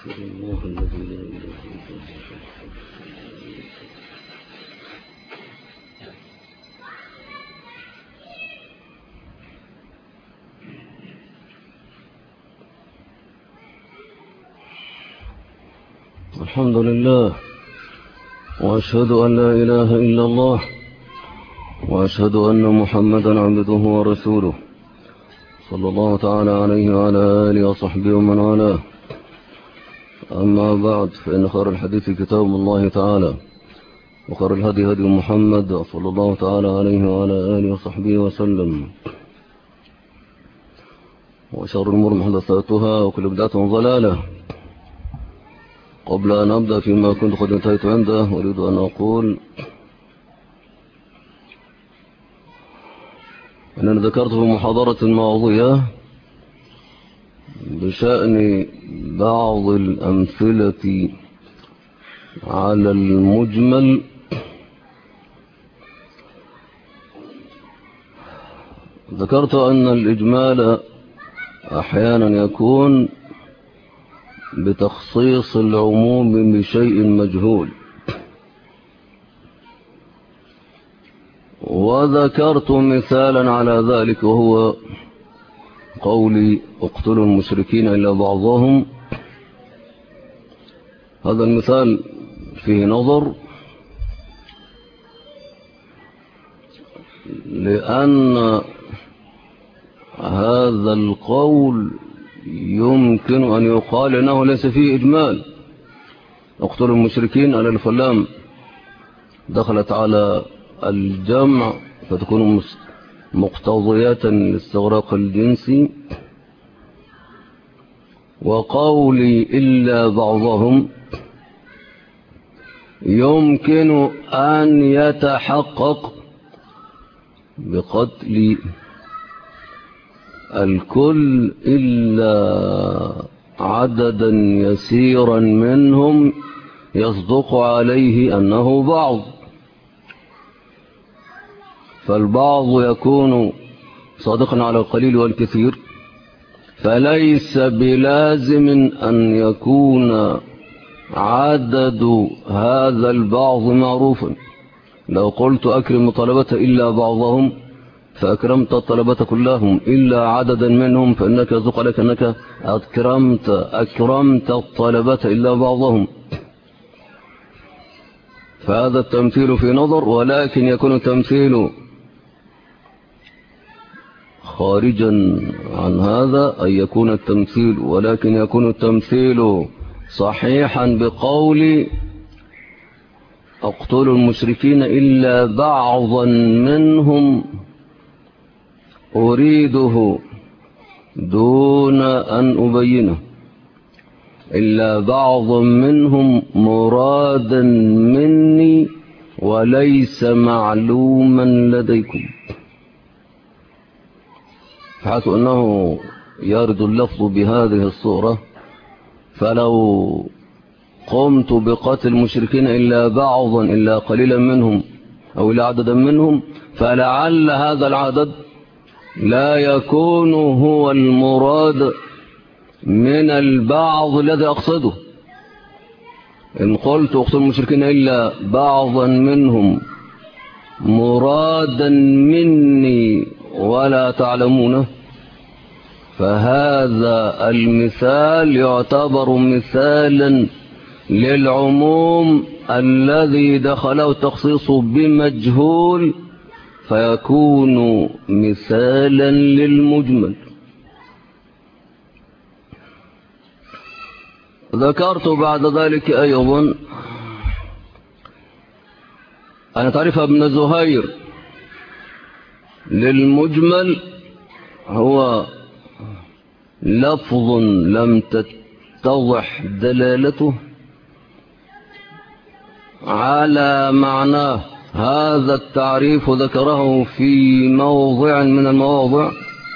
أستغفر الله الذي لا إله إلا هو. الحمد لله، وأشهد أن لا إله إلا الله، وأشهد أن محمدا عبده ورسوله صلى الله تعالى عليه وعلى آله وصحبه ومن والاه. أما بعد، فإن خير الحديث كتاب الله تعالى، وخير الهدي هدي محمد صلى الله تعالى عليه وعلى آله وصحبه وسلم، وشر الأمور محدثاتها، وكل بدعة ضلالة. قبل أن أبدأ فيما كنت قد انتهيت عنده، أريد أن أقول أنني ذكرت في محاضرة الماضية بشأن بعض الأمثلة على المجمل ذكرت أن الإجمال أحيانا يكون بتخصيص العموم بشيء مجهول، وذكرت مثالا على ذلك، وهو قولي اقتلوا المشركين إلا بعضهم. هذا المثال فيه نظر، لأن هذا القول يمكن أن يقال أنه ليس فيه إجمال. اقتلوا المشركين على الفلام دخلت على الجمع فتكون مقتضيات لاستغراق الجنس، وقولي إلا بعضهم يمكن أن يتحقق بقتل الكل إلا عددا يسيرا منهم يصدق عليه أنه بعض، فالبعض يكون صادقا على القليل والكثير، فليس بلازم أن يكون عدد هذا البعض معروفا. لو قلت أكرم الطلبة إلا بعضهم فأكرمت الطلبة كلهم إلا عددا منهم، فإنك يصدق عليك أنك أكرمت الطلبة إلا بعضهم. فهذا التمثيل في نظر، ولكن يكون التمثيل خارجا عن هذا، أي يكون التمثيل، ولكن يكون التمثيل صحيحا بقول اقتلوا المشركين إلا بعضا منهم أريده دون أن أبينه، إلا بعض منهم مرادا مني وليس معلوما لديكم. حيث أنه يرد اللفظ بهذه الصورة، فلو قمت بقتل المشركين إلا بعضا إلا قليلا منهم أو إلا عددا منهم، فلعل هذا العدد لا يكون هو المراد من البعض الذي أقصده. إن قلت اقتل المشركين إلا بعضا منهم مرادا مني ولا تعلمونه، فهذا المثال يعتبر مثالا للعموم الذي دخله التخصيص بمجهول، فيكون مثالا للمجمل. ذكرت بعد ذلك أيضا أن تعرف ابن زهير للمجمل هو لفظ لم تتضح دلالته على معناه. هذا التعريف ذكره في موضع من المواضع،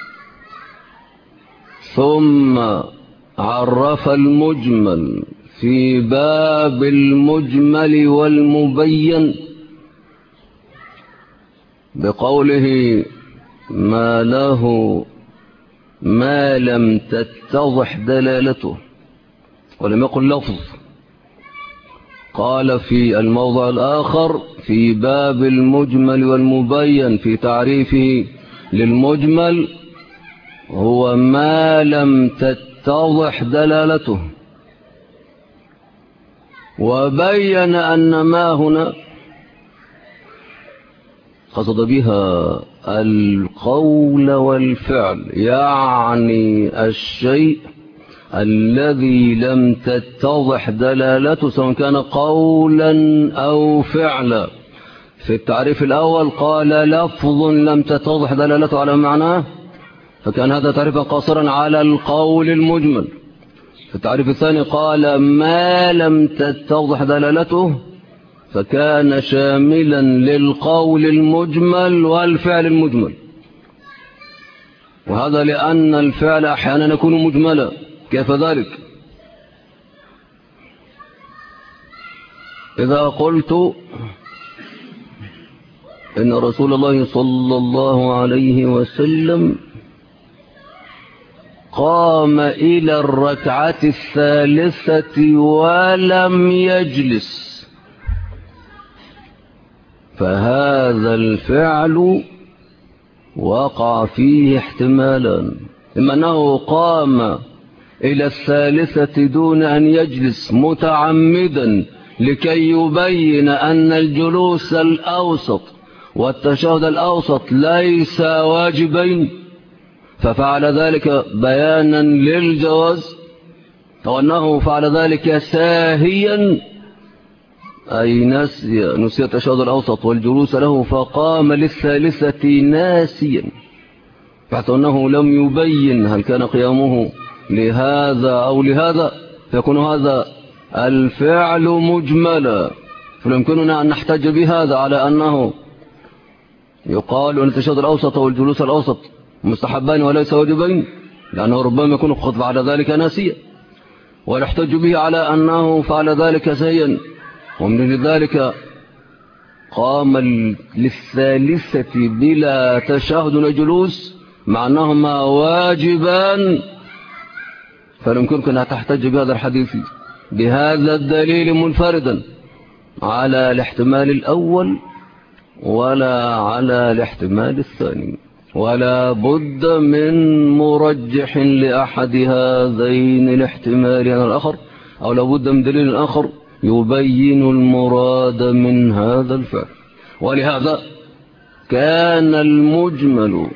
ثم عرف المجمل في باب المجمل والمبين بقوله ما له ما لم تتضح دلالته، ولم يقل لفظ. قال في الموضع الآخر في باب المجمل والمبين في تعريفه للمجمل: هو ما لم تتضح دلالته. وبين أن ما هنا قصد بها القول والفعل، يعني الشيء الذي لم تتضح دلالته سواء كان قولا أو فعلا. في التعريف الأول قال لفظ لم تتضح دلالته على معناه، فكان هذا تعريفا قاصرا على القول المجمل. في التعريف الثاني قال ما لم تتضح دلالته، فكان شاملا للقول المجمل والفعل المجمل. وهذا لأن الفعل أحيانا يكون مجملا. كيف ذلك؟ إذا قلت إن رسول الله صلى الله عليه وسلم قام إلى الركعة الثالثة ولم يجلس، فهذا الفعل وقع فيه احتمالا: إما أنه قام إلى الثالثة دون أن يجلس متعمدا لكي يبين أن الجلوس الأوسط والتشهد الأوسط ليس واجبين، ففعل ذلك بيانا للجواز، أو أنه فعل ذلك ساهيا أي نسي التشهد الأوسط والجلوس له فقام للثالثة ناسيا، حتى أنه لم يبين هل كان قيامه لهذا أو لهذا، فيكون هذا الفعل مجملا. فيمكننا أن نحتج بهذا على أنه يقال أن التشهد الأوسط والجلوس الأوسط مستحبان وليس واجبين، لأنه ربما يكون قد فعل ذلك ناسيا، ونحتج به على أنه فعل ذلك سهيا، ومن ذلك قام للثالثة بلا تشهد وجلوس مع أنهما واجبان. فيمكنك أن تحتج بهذا الحديث بهذا الدليل منفردا على الاحتمال الأول ولا على الاحتمال الثاني، ولا بد من مرجح لأحد هذين الاحتمالين على الآخر، أو لابد من دليل آخر يبين المراد من هذا الفعل. ولهذا كان المجمل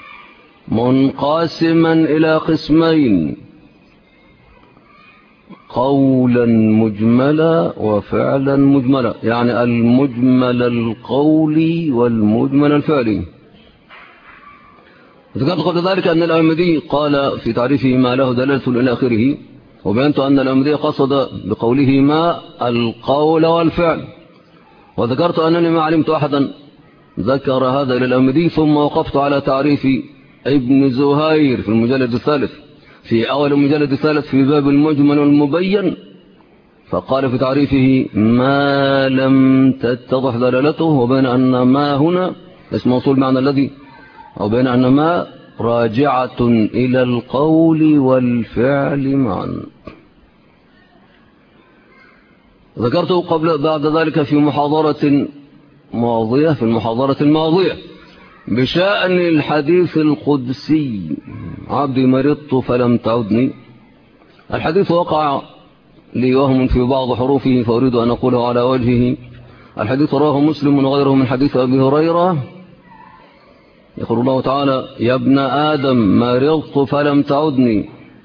منقسما إلى قسمين: قولا مجملا وفعلا مجملا، يعني المجمل القولي والمجمل الفعلي. ذكرت قبل ذلك أن الأحمدي قال في تعريفه ما له دلالة إلى آخره، وبينت أن الأحمدي قصد بقوله ما القول والفعل. وذكرت أنني ما علمت أحدا ذكر هذا للأحمدي، ثم وقفت على تعريف ابن زهير في المجلد الثالث، في أول المجلد الثالث في باب المجمل والمبين، فقال في تعريفه ما لم تتضح دلالته، وبين أن ما هنا اسم موصول معنى الذي، وبين أن ما راجعة إلى القول والفعل معا. ذكرته بعد ذلك في المحاضرة الماضية بشأن الحديث القدسي: عبدي مرضت فلم تعدني. الحديث وقع لي وهم في بعض حروفه فأريد أن أقوله على وجهه. الحديث رواه مسلم وغيره من حديث أبي هريرة، يقول الله تعالى: يا ابن آدم مرضت فلم تعدني،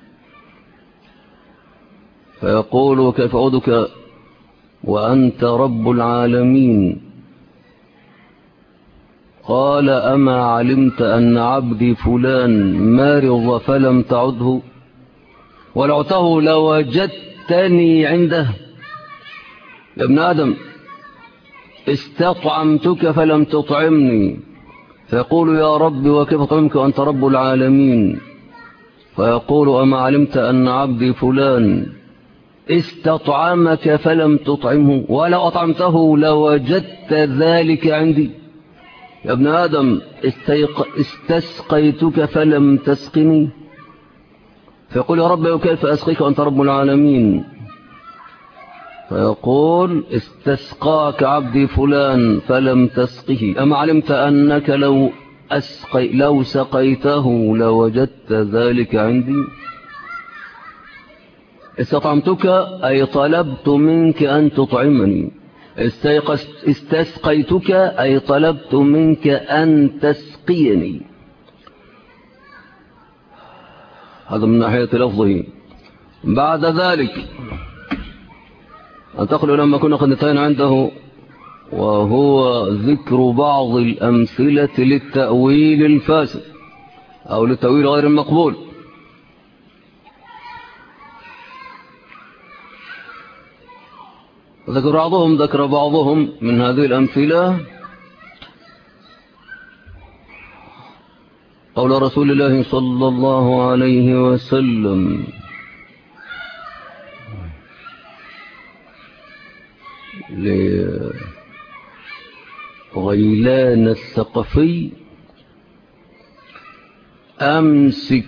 فيقول كيف أعودك وأنت رب العالمين؟ قال أما علمت أن عبدي فلان مرض فلم تعده، ولعته لوجدتني عنده. يا ابن آدم استطعمتك فلم تطعمني، فيقول يا رب وكيف أطعمك وأنت رب العالمين؟ فيقول أما علمت أن عبدي فلان استطعمك فلم تطعمه، ولو أطعمته لوجدت ذلك عندي. يا ابن آدم استسقيتك فلم تسقني، فيقول يا رب وكيف أسقيك وأنت رب العالمين؟ فيقول استسقاك عبدي فلان فلم تسقه، أما علمت أنك لو سقيته لوجدت ذلك عندي؟ استطعمتك أي طلبت منك أن تطعمني، استسقيتك أي طلبت منك أن تسقيني. هذا من ناحية لفظه. بعد ذلك أنتقل لما كنا قد انتهينا عنده، وهو ذكر بعض الأمثلة للتأويل الفاسد أو للتأويل غير المقبول. ذكر بعضهم من هذه الأمثلة قول رسول الله صلى الله عليه وسلم لغيلان الثقفي أمسك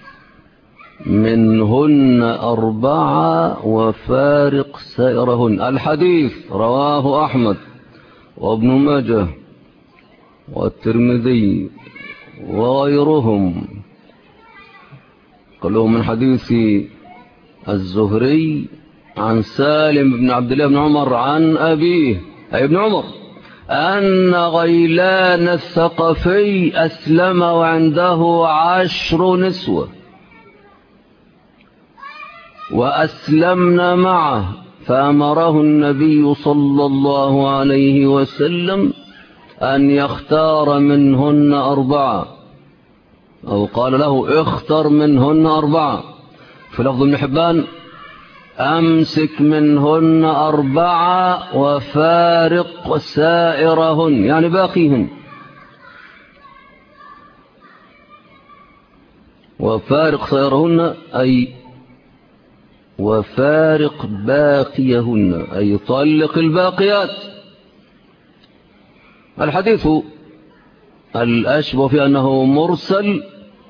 منهن 4 وفارق سائرهن. الحديث رواه أحمد وابن ماجه والترمذي وغيرهم كلهم من حديث الزهري عن سالم بن عبد الله بن عمر عن أبيه أي ابن عمر أن غيلان الثقفي أسلم وعنده 10 نسوة وأسلمنا معه، فأمره النبي صلى الله عليه وسلم أن يختار منهن 4، أو قال له اختر منهن 4. في لفظ ابن حبان أمسك منهن 4 وفارق سائرهن، يعني باقيهن. وفارق سائرهن أي وفارق باقيهن أي طلق الباقيات. الحديث الأشبه في أنه مرسل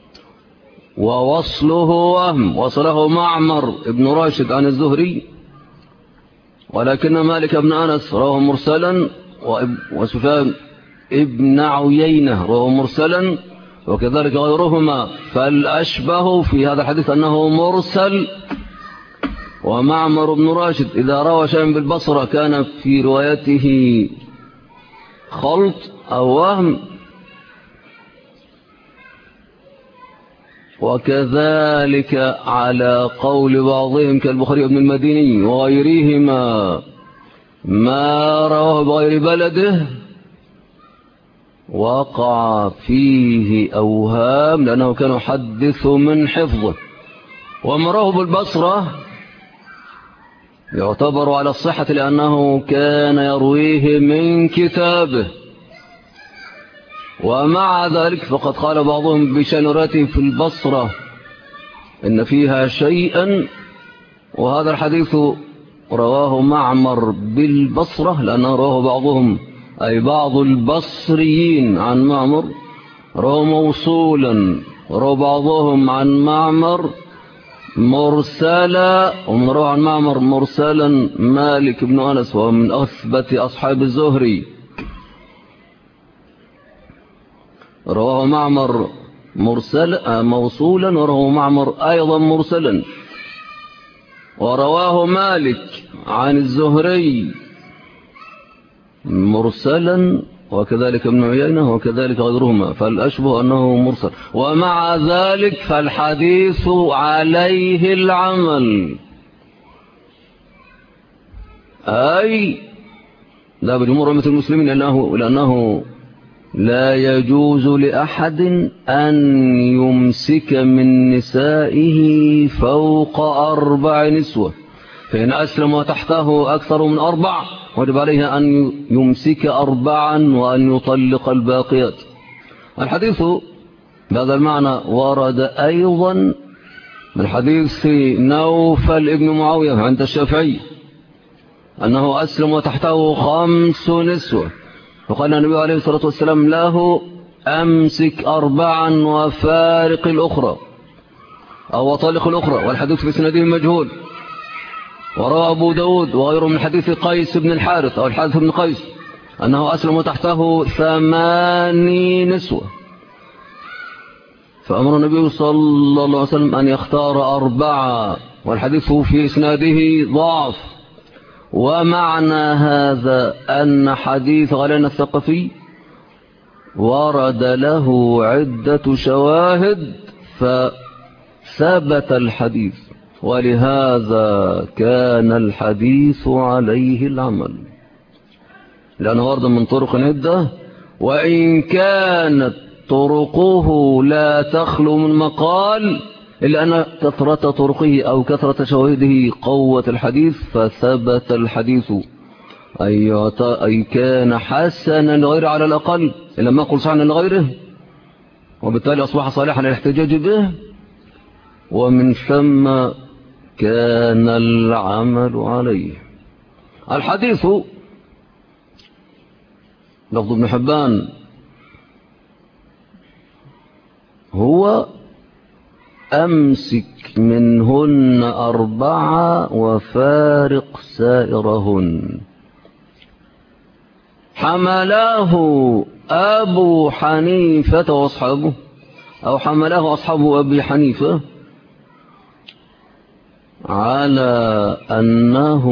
ووصله وهم، وصله معمر ابن راشد عن الزهري، ولكن مالك بن أنس رواه مرسلا، وسفيان ابن عيينة رواه مرسلا، وكذلك غيرهما. فالأشبه في هذا الحديث أنه مرسل، ومعمر بن راشد إذا روى شيئا بالبصرة كان في روايته خلط أو وهم، وكذلك على قول بعضهم كالبخاري بن المديني وغيرهما ما رواه بغير بلده وقع فيه أوهام لأنه كان يحدث من حفظه، وما رواه بالبصرة يعتبر على الصحة لأنه كان يرويه من كتابه. ومع ذلك فقد قال بعضهم بشنرته في البصرة إن فيها شيئا، وهذا الحديث رواه معمر بالبصرة لأنه رواه بعضهم أي بعض البصريين عن معمر، رواه موصولا، رواه بعضهم عن معمر مرسلا، ومن رواه عن معمر مرسلا مالك بن أنس وهو من أثبت أصحاب الزهري، رواه معمر موصولا، ورواه معمر أيضا مرسلا، ورواه مالك عن الزهري مرسلا، وكذلك ابن عيينة وكذلك غيرهما. فالأشبه أنه مرسل، ومع ذلك فالحديث عليه العمل، أي لا بجمهور أمة المسلمين، لأنه لا يجوز لأحد أن يمسك من نسائه فوق 4 نسوة، فإن أسلم وتحته أكثر من 4 وجب عليه أن يمسك 4 وأن يطلق الباقيات. الحديث بهذا المعنى ورد أيضا من حديث نوفل ابن معاوية عند الشافعي أنه أسلم وتحته 5 نسوة، فقال النبي عليه الصلاة والسلام له أمسك 4 وفارق الأخرى. أو طالق الأخرى والحديث في سنده مجهول. وروى أبو داود وغيره من حديث قيس بن الحارث أو الحارث بن قيس أنه أسلم تحته 8 نسوة، فأمر النبي صلى الله عليه وسلم أن يختار 4 والحديث في إسناده ضعف. ومعنى هذا أن حديث غلان الثقفي ورد له عدة شواهد فثبت الحديث، ولهذا كان الحديث عليه العمل، لأنه ورد من طرق عدة، وإن كانت طرقه لا تخلو من مقال إلا أن كثرة طرقه أو كثرة شواهده قوة الحديث، فثبت الحديث أي كان حسنا لغيره على الأقل، إلا ما قل صحنا لغيره، وبالتالي أصبح صالحا للاحتجاج به، ومن ثم كان العمل عليه. الحديث لفظ ابن حبان هو أمسك منهن 4 وفارق سائرهن. حملاه أبو حنيفة وأصحابه، أو حملاه أصحاب أبي حنيفة على أنه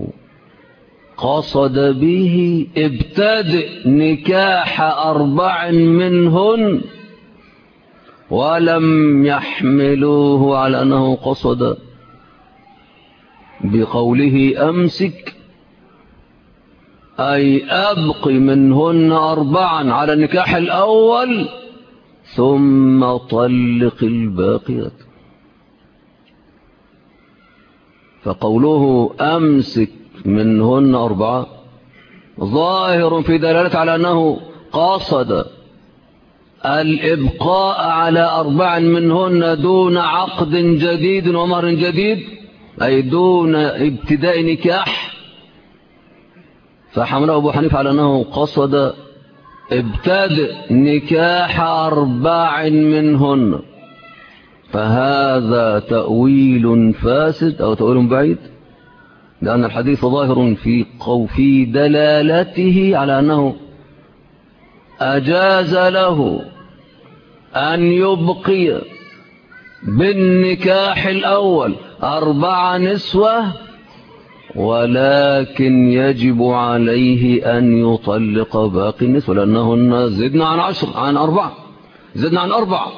قصد به ابتدء نكاح 4 منهن، ولم يحملوه على أنه قصد بقوله أمسك أي أبق منهن 4 على النكاح الأول ثم طلق الباقيات. فقوله أمسك منهن 4 ظاهر في دلالة على أنه قصد الإبقاء على 4 منهن دون عقد جديد ومهر جديد، أي دون ابتداء نكاح. فحمله أبو حنيفة على أنه قصد ابتداء نكاح 4 منهن، فهذا تأويل فاسد أو تأويل بعيد، لأن الحديث ظاهر في دلالته على أنه أجاز له أن يبقي بالنكاح الأول 4 نسوة، ولكن يجب عليه أن يطلق باقي النسوة، لأنهن زدنا عن 10 عن 4 زدنا عن 4.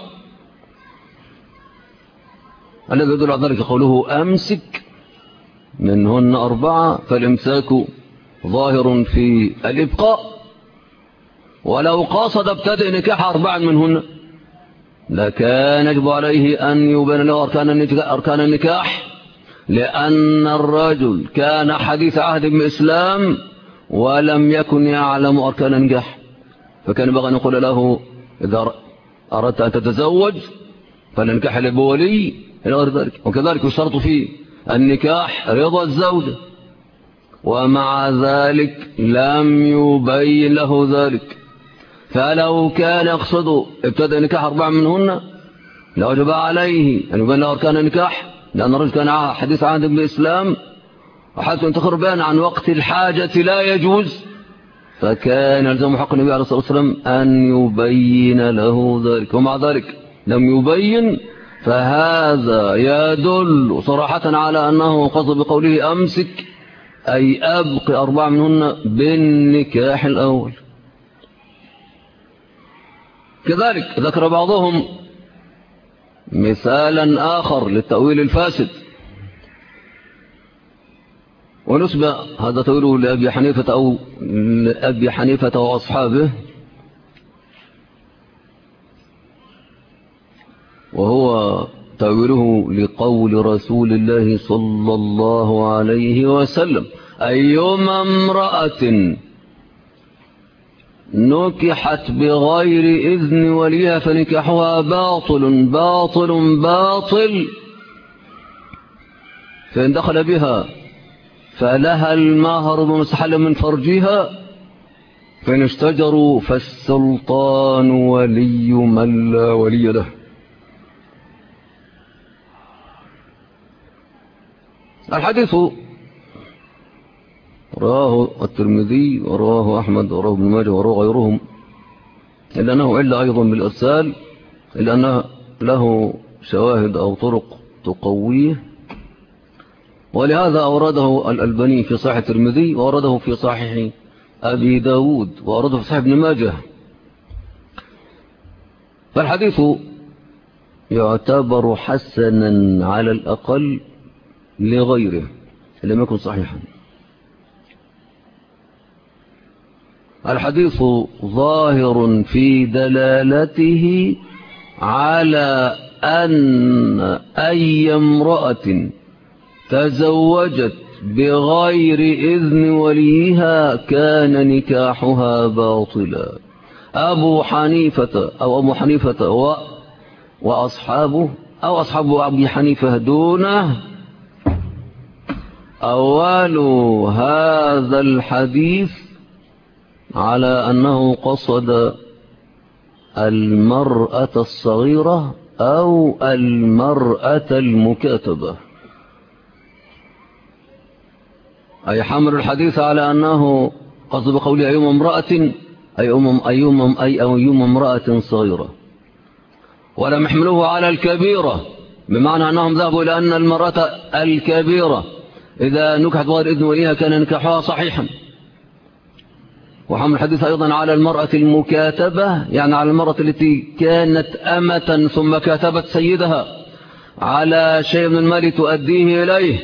الذي يدل على ذلك قوله أمسك منهن 4، فالإمساك ظاهر في الإبقاء، ولو قصد ابتدأ نكاح 4 منهن لكان يجب عليه أن يبين له أركان النكاح، لأن الرجل كان حديث عهد بالإسلام ولم يكن يعلم أركان النكاح، فكان بغى أن يقول له إذا أردت أن تتزوج فالنكاح لبولي إلى غير ذلك. وكذلك يشترط في النكاح رضا الزوجة، ومع ذلك لم يبين له ذلك. فلو كان يقصد ابتدأ نكاح 4 منهن لوجب عليه أن يبين له أركان النكاح، لأن الرجل كان حديث عهد بالإسلام وحتى ينتخر بيان عن وقت الحاجة لا يجوز، فكان يلزم حق النبي عليه الصلاة والسلام أن يبين له ذلك، ومع ذلك لم يبين. فهذا يدل صراحة على أنه قصد بقوله أمسك أي أبقي 4 منهن بالنكاح الأول. كذلك ذكر بعضهم مثالا آخر للتأويل الفاسد، ونسبة هذا تأويله لأبي حنيفة أو لأبي حنيفة وأصحابه، وهو تأويله لقول رسول الله صلى الله عليه وسلم: أيما امرأة نكحت بغير إذن وليها فنكحها باطل باطل باطل، فإن دخل بها فلها المهر بمستحل من فرجها، فإن اشتجروا فالسلطان ولي من لا ولي له. الحديث رواه الترمذي ورواه أحمد ورواه ابن ماجه ورواه غيرهم، إلا أنه إلا أيضا بالإرسال، إلا أنه له شواهد أو طرق تقويه، ولهذا أورده الألباني في صحيح الترمذي، وأورده في صحيح أبي داود، وأورده في صحيح ابن ماجه. فالحديث يعتبر حسنا على الأقل لغيره لم يكن صحيحا. الحديث ظاهر في دلالته على أن أي امرأة تزوجت بغير إذن وليها كان نكاحها باطلا. أبو حنيفة وأصحابه أو أصحاب أبي حنيفة دونه أولوا هذا الحديث على أنه قصد المرأة الصغيرة أو المرأة المكاتبة، أي حمل الحديث على أنه قصد بقوله أيوم امرأة أيوم امرأة صغيرة، ولم يحملوه على الكبيرة، بمعنى أنهم ذهبوا إلى أن المرأة الكبيرة إذا نكحت بغير إذن وليها كان نكاحها صحيحا. وحمل الحديث أيضا على المرأة المكاتبة، يعني على المرأة التي كانت أمة ثم كاتبت سيدها على شيء من المال تؤديه إليه،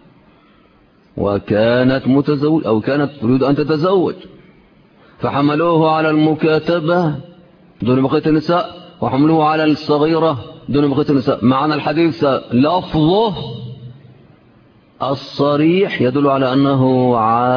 وكانت متزوج أو كانت تريد أن تتزوج، فحملوه على المكاتبة دون بقية النساء، وحملوه على الصغيرة دون بقية النساء. معنى الحديث لفظه الصريح يدل على أنه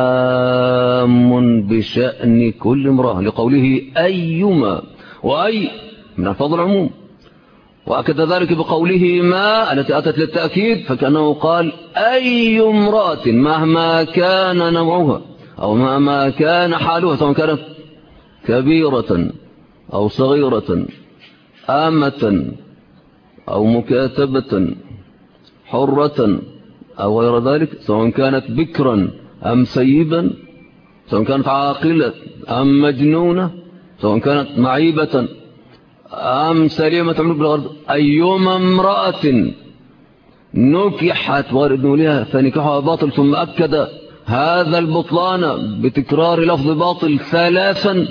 عام بشأن كل امرأة، لقوله أيما، وأي من الفضل العموم، وأكد ذلك بقوله ما التي أتت للتأكيد، فكأنه قال أي امرأة مهما كان نوعها أو مهما كان حالها، سواء كانت كبيرة أو صغيرة، آمة أو مكاتبة، حرة أو غير ذلك، سواء كانت بكرا أم سيبا، سواء كانت عاقلة أم مجنونة، سواء كانت معيبة أم سليمة عملك بالغرض، أيما امرأة نكحت بغير إذن وليها فنكحها باطل. ثم أكد هذا البطلان بتكرار لفظ باطل ثلاثا.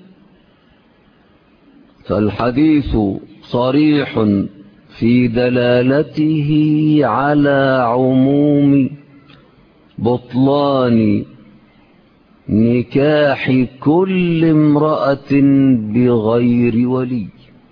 فالحديث صريح في دلالته على عموم بطلان نكاح كل امرأة بغير ولي،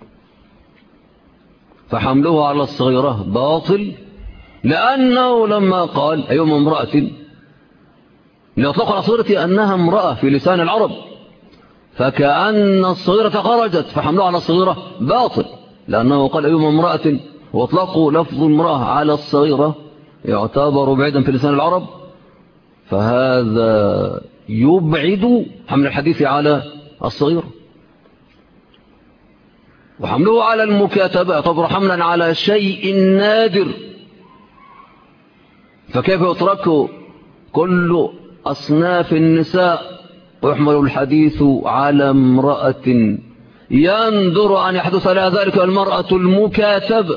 فحمله على الصغيرة باطل، لأنه لما قال أيوم امرأة لأطلق على صغيرة أنها امرأة في لسان العرب، فكأن الصغيرة خرجت، فحمله على الصغيرة باطل، لأنه قال أيوم امرأة، واطلقوا لفظ امرأة على الصغيرة يعتبر بعيدا في لسان العرب، فهذا يبعد حمل الحديث على الصغيرة. وحمله على المكاتبة يعتبر حملا على شيء نادر، فكيف يترك كل أصناف النساء ويحمل الحديث على امرأة يندر أن يحدث لها ذلك المرأة المكاتبة؟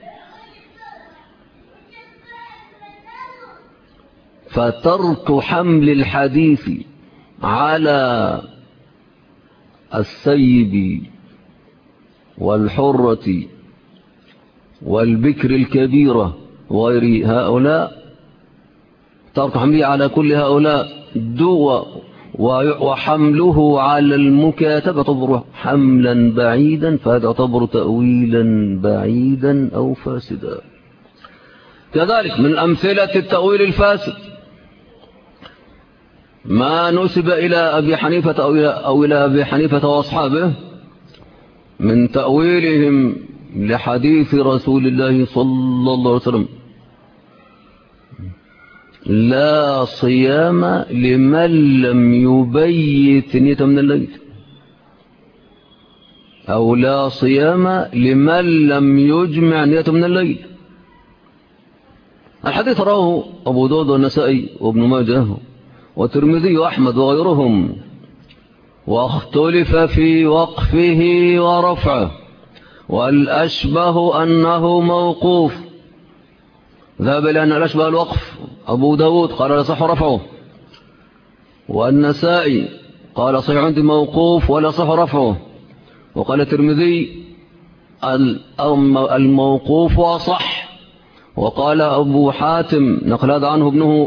فترك حمل الحديث على السيب والحرة والبكر الكبيرة وغير هؤلاء، ترك حمله على كل هؤلاء وحمله على المكاتبة يعتبر حملا بعيدا، فهذا يعتبر تأويلا بعيدا أو فاسدا. كذلك من أمثلة التأويل الفاسد ما نسب إلى أبي حنيفة أو إلى أبي حنيفة وأصحابه من تأويلهم لحديث رسول الله صلى الله عليه وسلم لا صيام لمن لم يبيت نية من الليل، أو لا صيام لمن لم يجمع نية من الليل. الحديث رواه أبو داود والنسائي وابن ماجه والترمذي وأحمد وغيرهم، واختلف في وقفه ورفعه، والأشبه أنه موقوف. ذهب لأن الأشبه الوقف. أبو داود قال لا صح رفعه، والنسائي قال صحيح عندي موقوف ولا صح رفعه، وقال الترمذي الموقوف أصح، وقال أبو حاتم نقل هذا عنه ابنه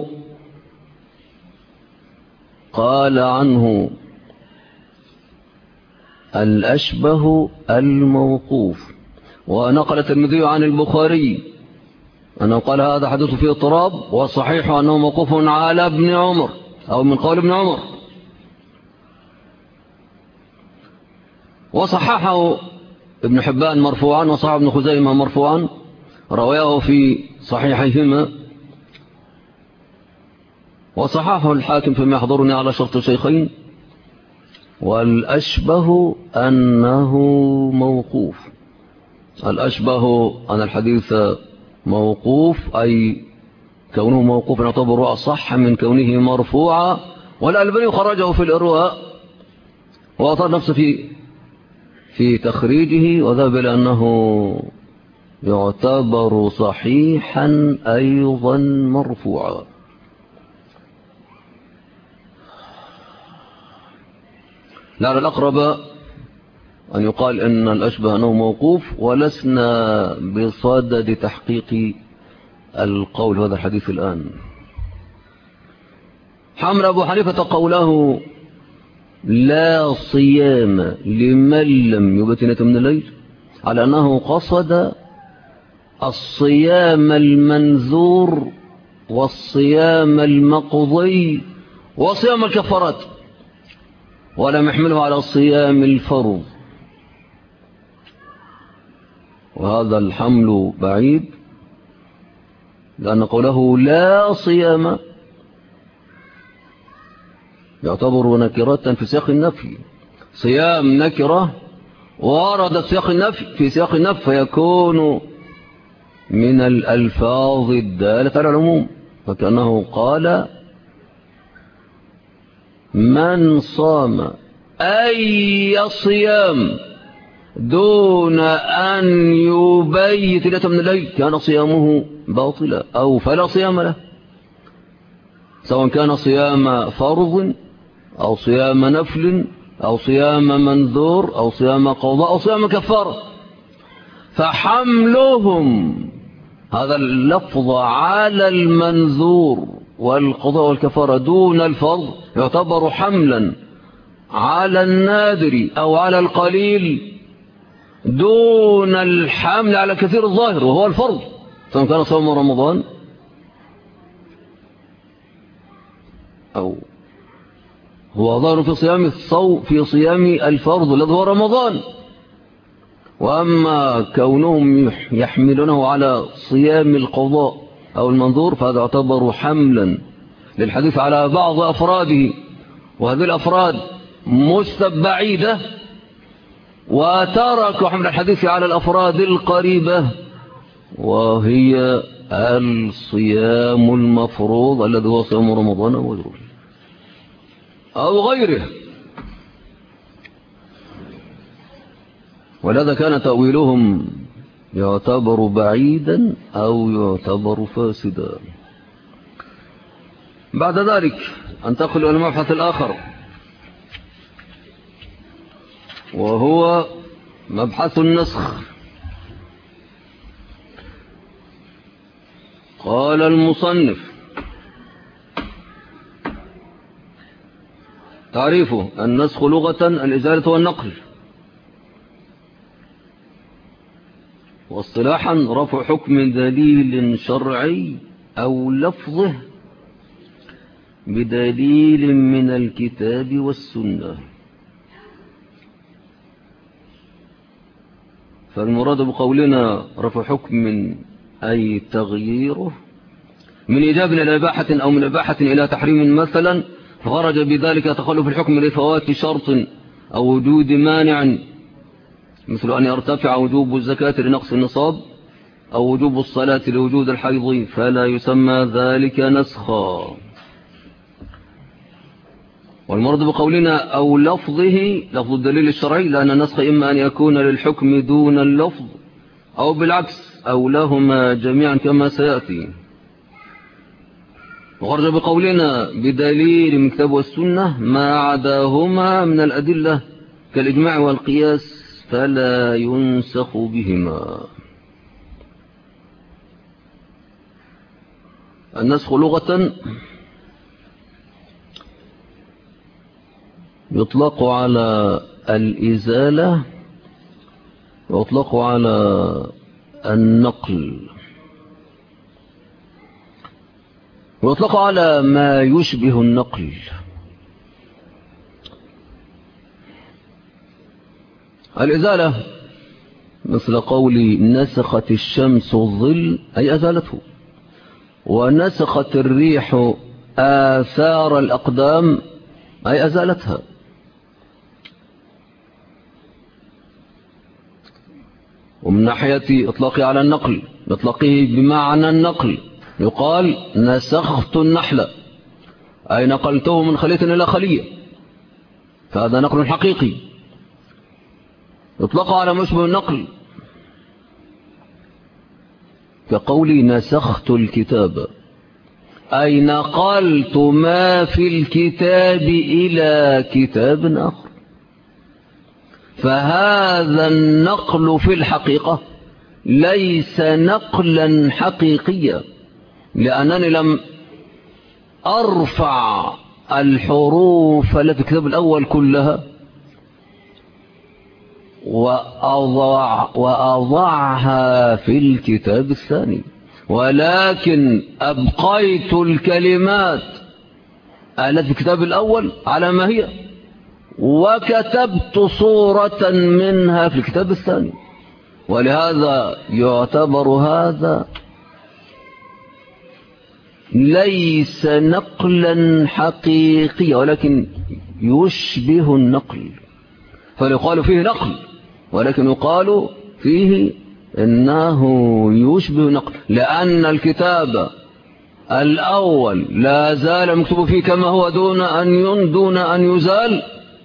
قال عنه الأشبه الموقوف. ونقل الترمذي عن البخاري أنه قال هذا حديث فيه اضطراب، والصحيح أنه موقوف على ابن عمر أو من قول ابن عمر. وصححه ابن حبان مرفوعا، وصححه ابن خزيمة مرفوعا، رواه في صحيحيهما، وصححه الحاكم فيما يحضرني على شرط الشيخين. والأشبه أنه موقوف. الأشبه أن الحديث موقوف، أي كونه موقوف يعتبر أصح من كونه مرفوعا. والألباني خرجه في الإرواء وأطار نفسه في تخريجه، وذهب إلى أنه يعتبر صحيحا أيضا مرفوعا. لعل الأقرب أن يقال إن الأشبه أنه موقوف، ولسنا بصدد تحقيق القول هذا الحديث الآن. حمل أبو حنيفة قوله لا صيام لمن لم يبت من الليل على أنه قصد الصيام المنذور والصيام المقضي وصيام الكفارات، ولم يحمله على صيام الفرض. وهذا الحمل بعيد، لأن قوله لا صيام يعتبر نكرة في سياق النفي. صيام نكرة وارد في سياق النفي فيكون من الألفاظ الدالة على العموم، فكأنه قال من صام أي صيام دون أن يبيت ليلة من الليل كان صيامه باطلا أو فلا صيام له، سواء كان صيام فرض أو صيام نفل أو صيام منذور أو صيام قضاء أو صيام كفارة. فحملهم هذا اللفظ على المنذور والقضاء والكفارة دون الفرض يعتبر حملا على النادر أو على القليل دون الحمل على كثير الظاهر وهو الفرض، سواء كان صوم رمضان أو هو ظاهر في صيام الفرض الذي هو رمضان. وأما كونهم يحملونه على صيام القضاء أو المنظور فهذا يعتبر حملا للحديث على بعض أفراده، وهذه الأفراد مستبعدة، وتركوا حمل الحديث على الأفراد القريبة وهي الصيام المفروض الذي هو صيام رمضان أو غيره. ولذا كان تأويلهم يعتبر بعيدا أو يعتبر فاسدا. بعد ذلك انتقل إلى المبحث الآخر، وهو مبحث النسخ. قال المصنف تعريفه: النسخ لغة الإزالة والنقل، واصطلاحا رفع حكم دليل شرعي أو لفظه بدليل من الكتاب والسنة. فالمراد بقولنا رفع حكم أي تغييره من إيجاب إلى إباحة أو من إباحة إلى تحريم مثلا، فخرج بذلك تخلف الحكم لفوات شرط أو وجود مانع، مثل أن يرتفع وجوب الزكاة لنقص النصاب أو وجوب الصلاة لوجود الحيض فلا يسمى ذلك نسخا. والمراد بقولنا أو لفظه لفظ الدليل الشرعي، لأن النسخ إما أن يكون للحكم دون اللفظ أو بالعكس أو لهما جميعا كما سيأتي. وخرج بقولنا بدليل من الكتاب والسنة ما عداهما من الأدلة كالإجماع والقياس فلا ينسخ بهما. النسخ لغة يطلق على الإزالة ويطلق على النقل ويطلق على ما يشبه النقل. الإزالة مثل قول نسخت الشمس الظل أي أزالته، ونسخت الريح آثار الأقدام أي أزالتها. ومن ناحية إطلاقه على النقل إطلاقه بمعنى النقل يقال نسخت النحل أي نقلته من خلية إلى خلية، فهذا نقل حقيقي. يطلق على مشبه النقل كقولي نسخت الكتاب أي نقلت ما في الكتاب إلى كتاب آخر. فهذا النقل في الحقيقة ليس نقلا حقيقيا، لأنني لم أرفع الحروف التي في الكتاب الأول كلها وأضعها في الكتاب الثاني، ولكن أبقيت الكلمات التي في الكتاب الأول على ما هي، وكتبت صورة منها في الكتاب الثاني. ولهذا يعتبر هذا ليس نقلا حقيقيا ولكن يشبه النقل، فيقال فيه نقل ولكن يقال فيه إنه يشبه نقل، لأن الكتاب الأول لا زال مكتوب فيه كما هو دون أن يزال،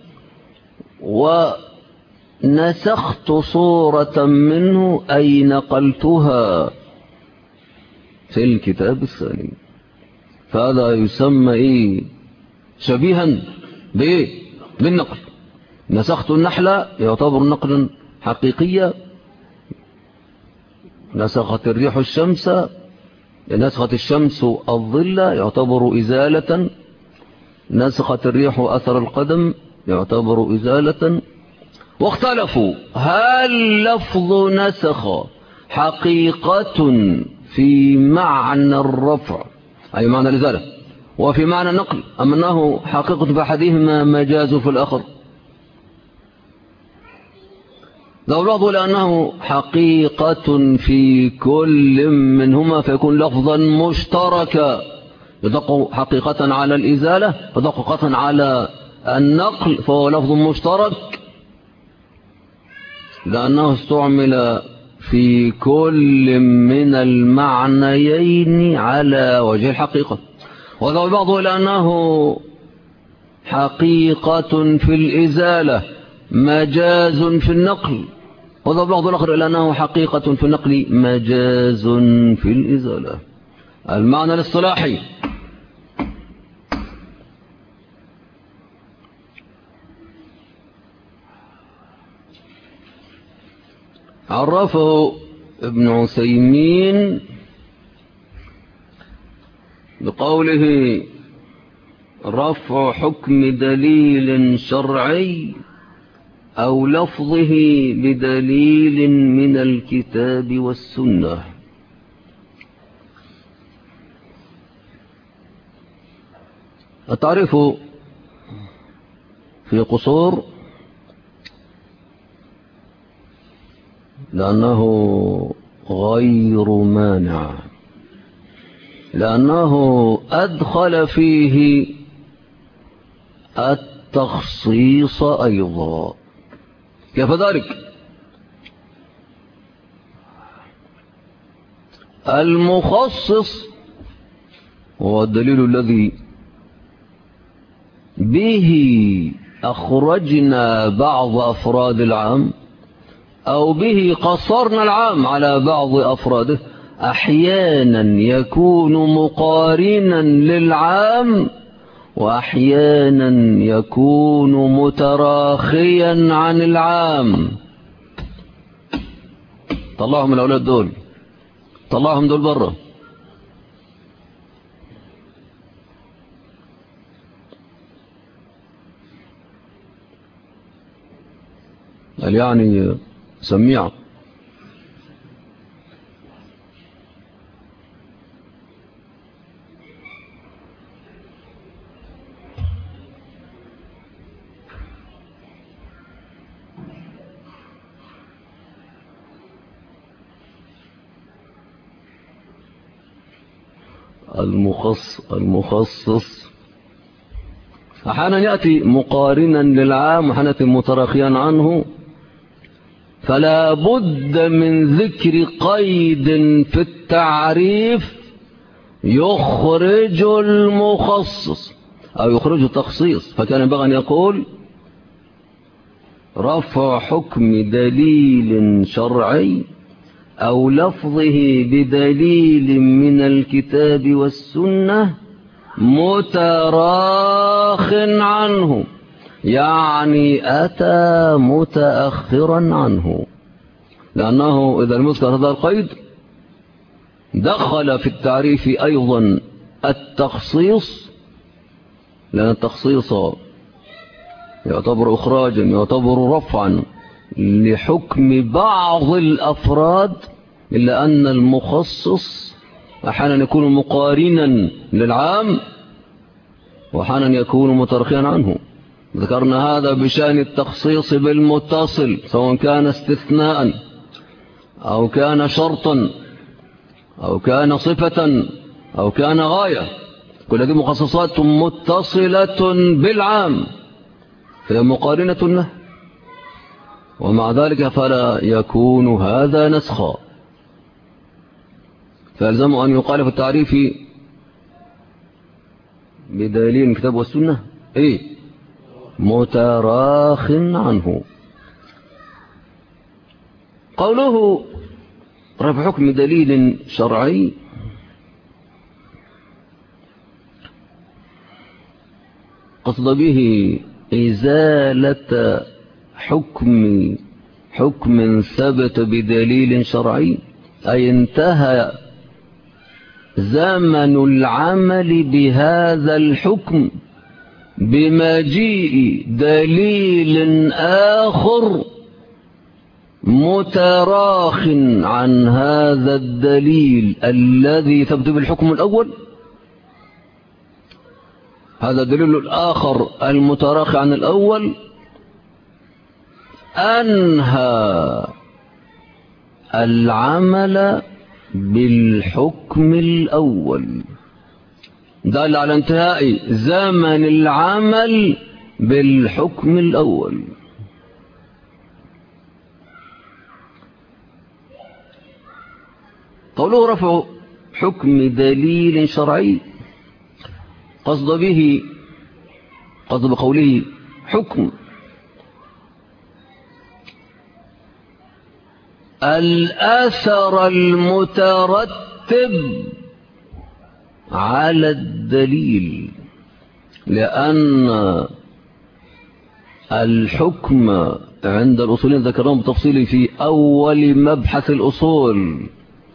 ونسخت صورة منه أي نقلتها في الكتاب الثاني. فهذا يسمى شبيها بالنقل. نسخت النحلة يعتبر نقلا حقيقيا. نسخت الريح الشمس نسخت الشمس الظل يعتبر إزالة. نسخت الريح أثر القدم يعتبر إزالة. واختلفوا هل لفظ نسخ حقيقة في معنى الرفع أي معنى الإزالة وفي معنى النقل، أم أنه حقيقة في أحدهما مجاز في الآخر. لو بعضوا لأنه حقيقة في كل منهما فيكون لفظا مشتركا يدق حقيقة على الإزالة ودقيقة على النقل، فهو لفظ مشترك لأنه استعمل في كل من المعنيين على وجه الحقيقة. وذو بعض لأنه حقيقة في الإزالة مجاز في النقل، وذو بعض الآخر لأنه حقيقة في النقل مجاز في الإزالة. المعنى الاصطلاحي عرفه ابن عثيمين بقوله رفع حكم دليل شرعي أو لفظه بدليل من الكتاب والسنة. التعريف في قصور لأنه غير مانع، لأنه أدخل فيه التخصيص أيضا. كيف ذلك؟ المخصص هو الدليل الذي به أخرجنا بعض أفراد العام أو به قصرنا العام على بعض أفراده. أحيانا يكون مقارنا للعام وأحيانا يكون متراخيا عن العام. طلعهم الأولاد دول، طلعهم دول برا. قال يعني سميع. المخصص أحيانا يأتي مقارنا للعام وأحيانا يأتي متراخيا عنه، فلا بد من ذكر قيد في التعريف يخرج المخصص أو يخرج التخصيص. فكان ينبغي أن يقول رفع حكم دليل شرعي أو لفظه بدليل من الكتاب والسنة متراخ عنه، يعني أتى متأخرا عنه، لأنه إذا المذكر هذا القيد دخل في التعريف أيضا التخصيص، لأن التخصيص يعتبر إخراجا يعتبر رفعا لحكم بعض الأفراد، إلا أن المخصص أحيانا يكون مقارنا للعام وأحيانا يكون مترخيا عنه. ذكرنا هذا بشأن التخصيص بالمتصل، سواء كان استثناء أو كان شرطا أو كان صفة أو كان غاية، كل هذه مخصصات متصلة بالعام فهي مقارنة له، ومع ذلك فلا يكون هذا نسخا. فيلزم أن يقال في التعريف بدليل الكتاب والسنة متراخ عنه. قوله رفع حكم دليل شرعي قصد به إزالة حكم ثبت بدليل شرعي، أي انتهى زمن العمل بهذا الحكم بمجيء دليل آخر متراخ عن هذا الدليل الذي ثبت بالحكم الأول. هذا الدليل الآخر المتراخي عن الأول أنهى العمل بالحكم الأول، دل على انتهاء زمن العمل بالحكم الأول. قوله رفع حكم دليل شرعي قصد بقوله حكم الأثر المترتب على الدليل، لأن الحكم عند الأصولين ذكرناهم بتفصيل في أول مبحث الأصول.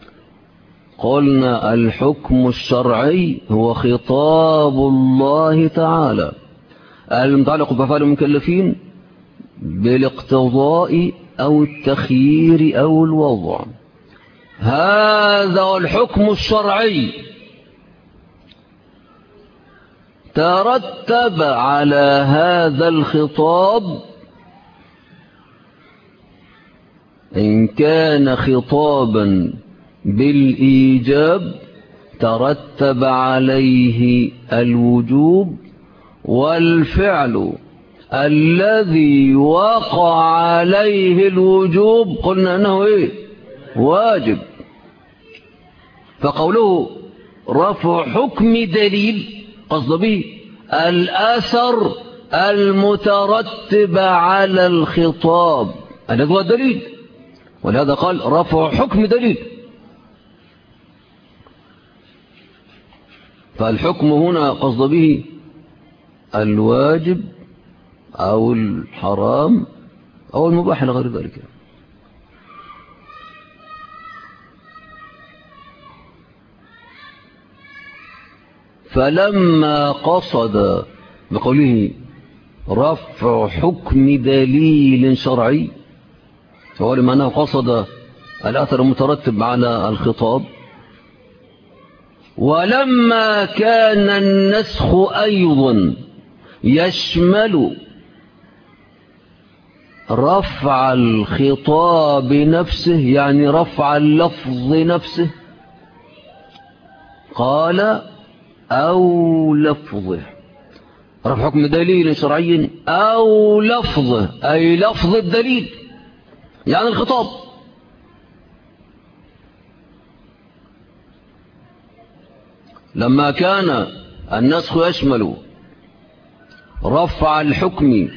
قلنا الحكم الشرعي هو خطاب الله تعالى المتعلق بأفعال المكلفين بالاقتضاء أو التخيير أو الوضع. هذا هو الحكم الشرعي، ترتب على هذا الخطاب إن كان خطابا بالإيجاب ترتب عليه الوجوب، والفعل الذي وقع عليه الوجوب قلنا أنه واجب. فقوله رفع حكم دليل قصد به الأثر المترتب على الخطاب، هذا هو الدليل، ولهذا قال رفع حكم دليل. فالحكم هنا قصد به الواجب أو الحرام أو المباح إلى غير ذلك. فلما قصد بقوله رفع حكم دليل شرعي، فهو لما أنه قصد الأثر المترتب على الخطاب، ولما كان النسخ أيضا يشمل رفع الخطاب نفسه، يعني رفع اللفظ نفسه، قال أو لفظه. رفع حكم دليل شرعي أو لفظه، أي لفظ الدليل يعني الخطاب. لما كان النسخ يشمل رفع الحكم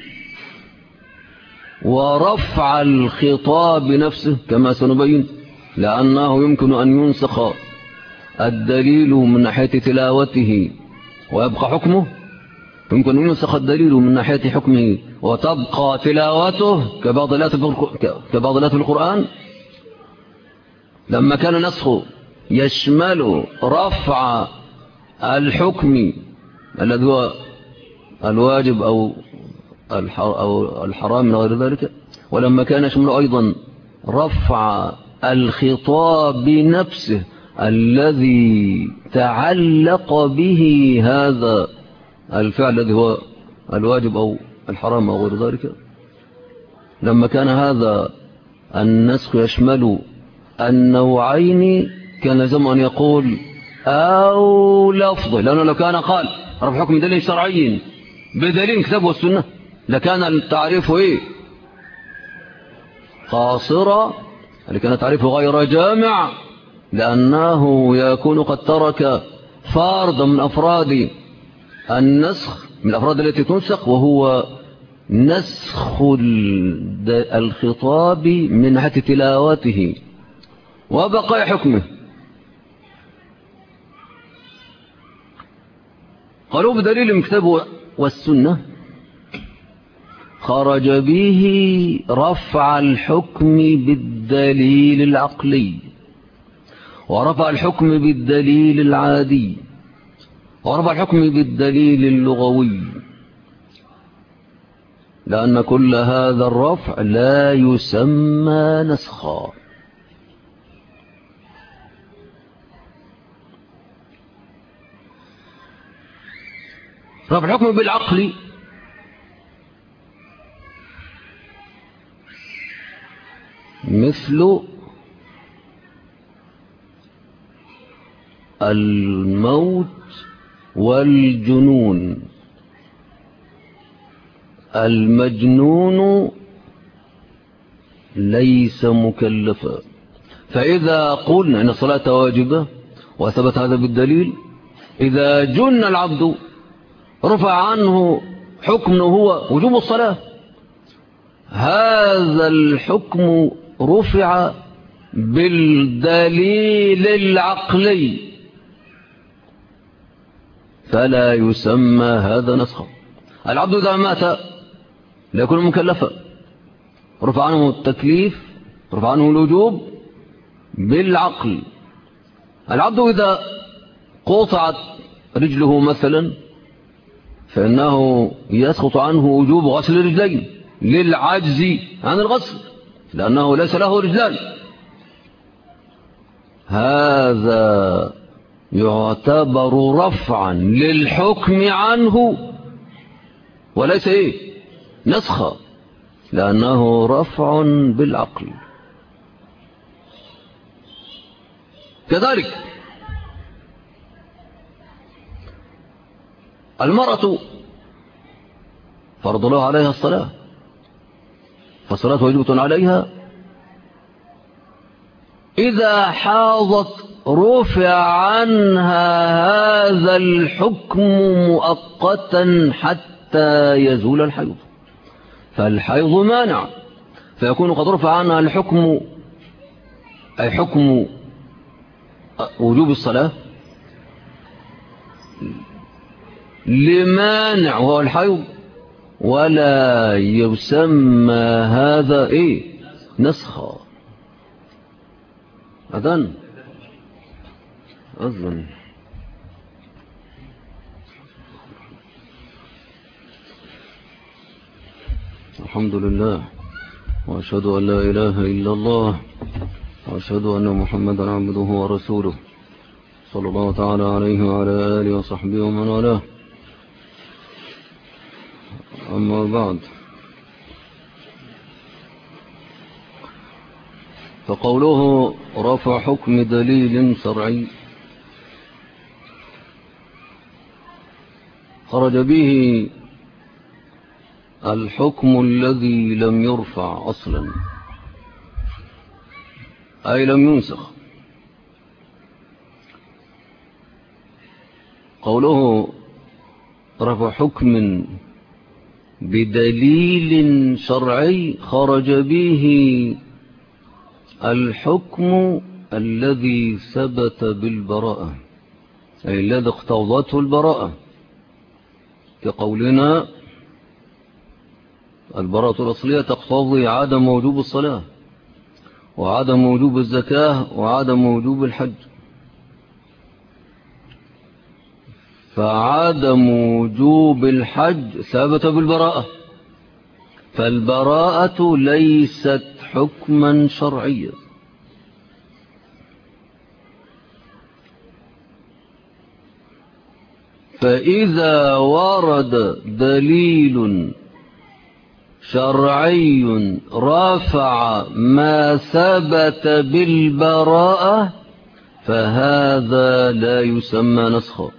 ورفع الخطاب نفسه كما سنبين، لأنه يمكن أن ينسخ الدليل من ناحية تلاوته ويبقى حكمه، يمكن أن ينسخ الدليل من ناحية حكمه وتبقى تلاوته كبعض الآيات في القرآن. لما كان النسخ يشمل رفع الحكم الذي هو الواجب أو الحرام من غير ذلك، ولما كان يشمل أيضا رفع الخطاب نفسه الذي تعلق به هذا الفعل الذي هو الواجب أو الحرام أو غير ذلك، لما كان هذا النسخ يشمل النوعين كان لازم أن يقول أو لفظه، لأنه لو كان قال رفع حكم دليل شرعي بدليل كتاب والسنة لكان التعريف قاصرا، لكان التعريف غير جامع، لأنه يكون قد ترك فرضا من أفراد النسخ، من الأفراد التي تنسخ، وهو نسخ الخطاب من ناحية تلاوته وبقاء حكمه. قالوا بدليل الكتاب والسنة خرج به رفع الحكم بالدليل العقلي، ورفع الحكم بالدليل العادي، ورفع الحكم بالدليل اللغوي، لأن كل هذا الرفع لا يسمى نسخا. رفع الحكم بالعقل مثل الموت والجنون. المجنون ليس مكلفا، فإذا قلنا إن الصلاة واجبة وثبت هذا بالدليل، إذا جن العبد رفع عنه حكم هو وجوب الصلاة، هذا الحكم رفع بالدليل العقلي فلا يسمى هذا نسخا. العبد إذا مات لا يكون مكلفا، رفع عنه التكليف، رفع عنه الوجوب بالعقل. العبد إذا قطعت رجله مثلا فإنه يسقط عنه وجوب غسل الرجلين للعجز عن الغسل، لأنه ليس له رجلان. هذا يعتبر رفعا للحكم عنه وليس نسخا، لأنه رفع بالعقل. كذلك المرأة فرض الله عليها الصلاة، فالصلاة واجبة عليها إذا حاضت رفع عنها هذا الحكم مؤقتا حتى يزول الحيض، فالحيض مانع، فيكون قد رفع عنها الحكم، أي حكم وجوب الصلاة لمانع وهو الحيض، ولا يسمى هذا نسخا. أذن الحمد لله، وأشهد أن لا إله إلا الله، وأشهد أن محمدا عبده ورسوله، صلى الله تعالى عليه وعلى آله وصحبه ومن والاه. أما بعد، فقوله رفع حكم دليل شرعي خرج به الحكم الذي لم يرفع أصلا، أي لم ينسخ. قوله رفع حكم بدليل شرعي خرج به الحكم الذي ثبت بالبراءة، أي الذي اقتضته البراءة، كقولنا البراءة الأصلية تقتضي عدم وجوب الصلاة وعدم وجوب الزكاة وعدم وجوب الحج، فعدم وجوب الحج ثابت بالبراءة، فالبراءة ليست حكما شرعيا. فإذا ورد دليل شرعي رفع ما ثبت بالبراءة فهذا لا يسمى نسخا.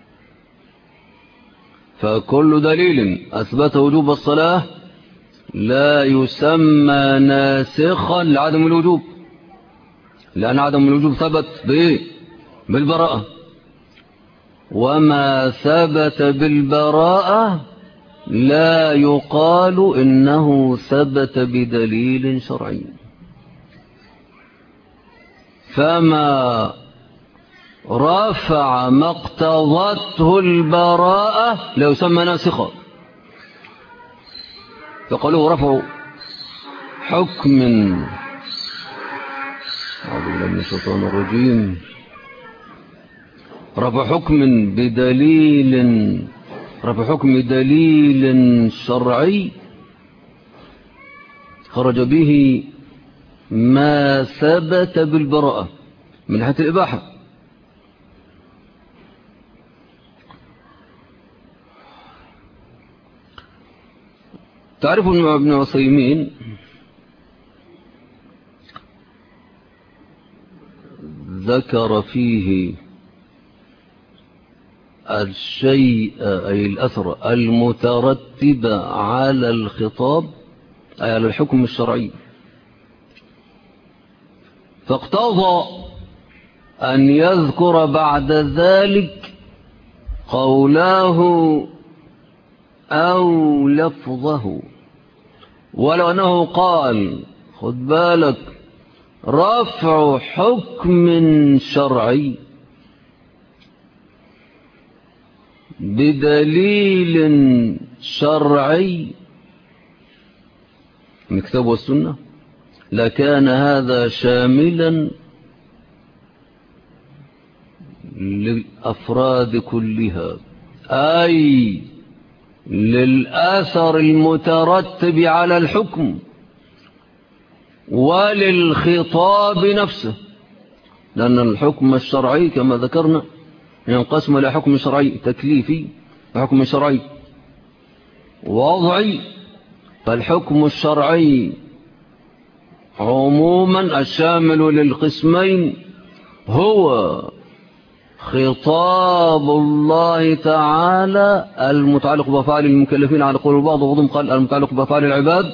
فكل دليل أثبت وجوب الصلاة لا يسمى ناسخا لعدم الوجوب، لأن عدم الوجوب ثبت بالبراءة، وما ثبت بالبراءة لا يقال إنه ثبت بدليل شرعي. فما رفع ما اقتضته البراءة لا يسمى ناسخا. فقالوا رفع حكم، أعوذ بالله من الشيطان الرجيم، رفع حكم بدليل، رفع حكم دليل شرعي خرج به ما ثبت بالبراءة من ناحية الإباحة. تعرف ابن عثيمين ذكر فيه الشيء أي الأثر المترتب على الخطاب أي على الحكم الشرعي، فاقتضى أن يذكر بعد ذلك قوله أو لفظه، ولو أنه قال خد بالك رفع حكم شرعي بدليل شرعي من الكتاب والسنة لكان هذا شاملا للأفراد كلها، أي للآثر المترتب على الحكم وللخطاب نفسه، لأن الحكم الشرعي كما ذكرنا ينقسم إلى حكم شرعي تكليفي وحكم شرعي وضعي. فالحكم الشرعي عموما الشامل للقسمين هو خطاب الله تعالى المتعلق بأفعال المكلفين على قول البعض، وبعضهم قال المتعلق بأفعال العباد،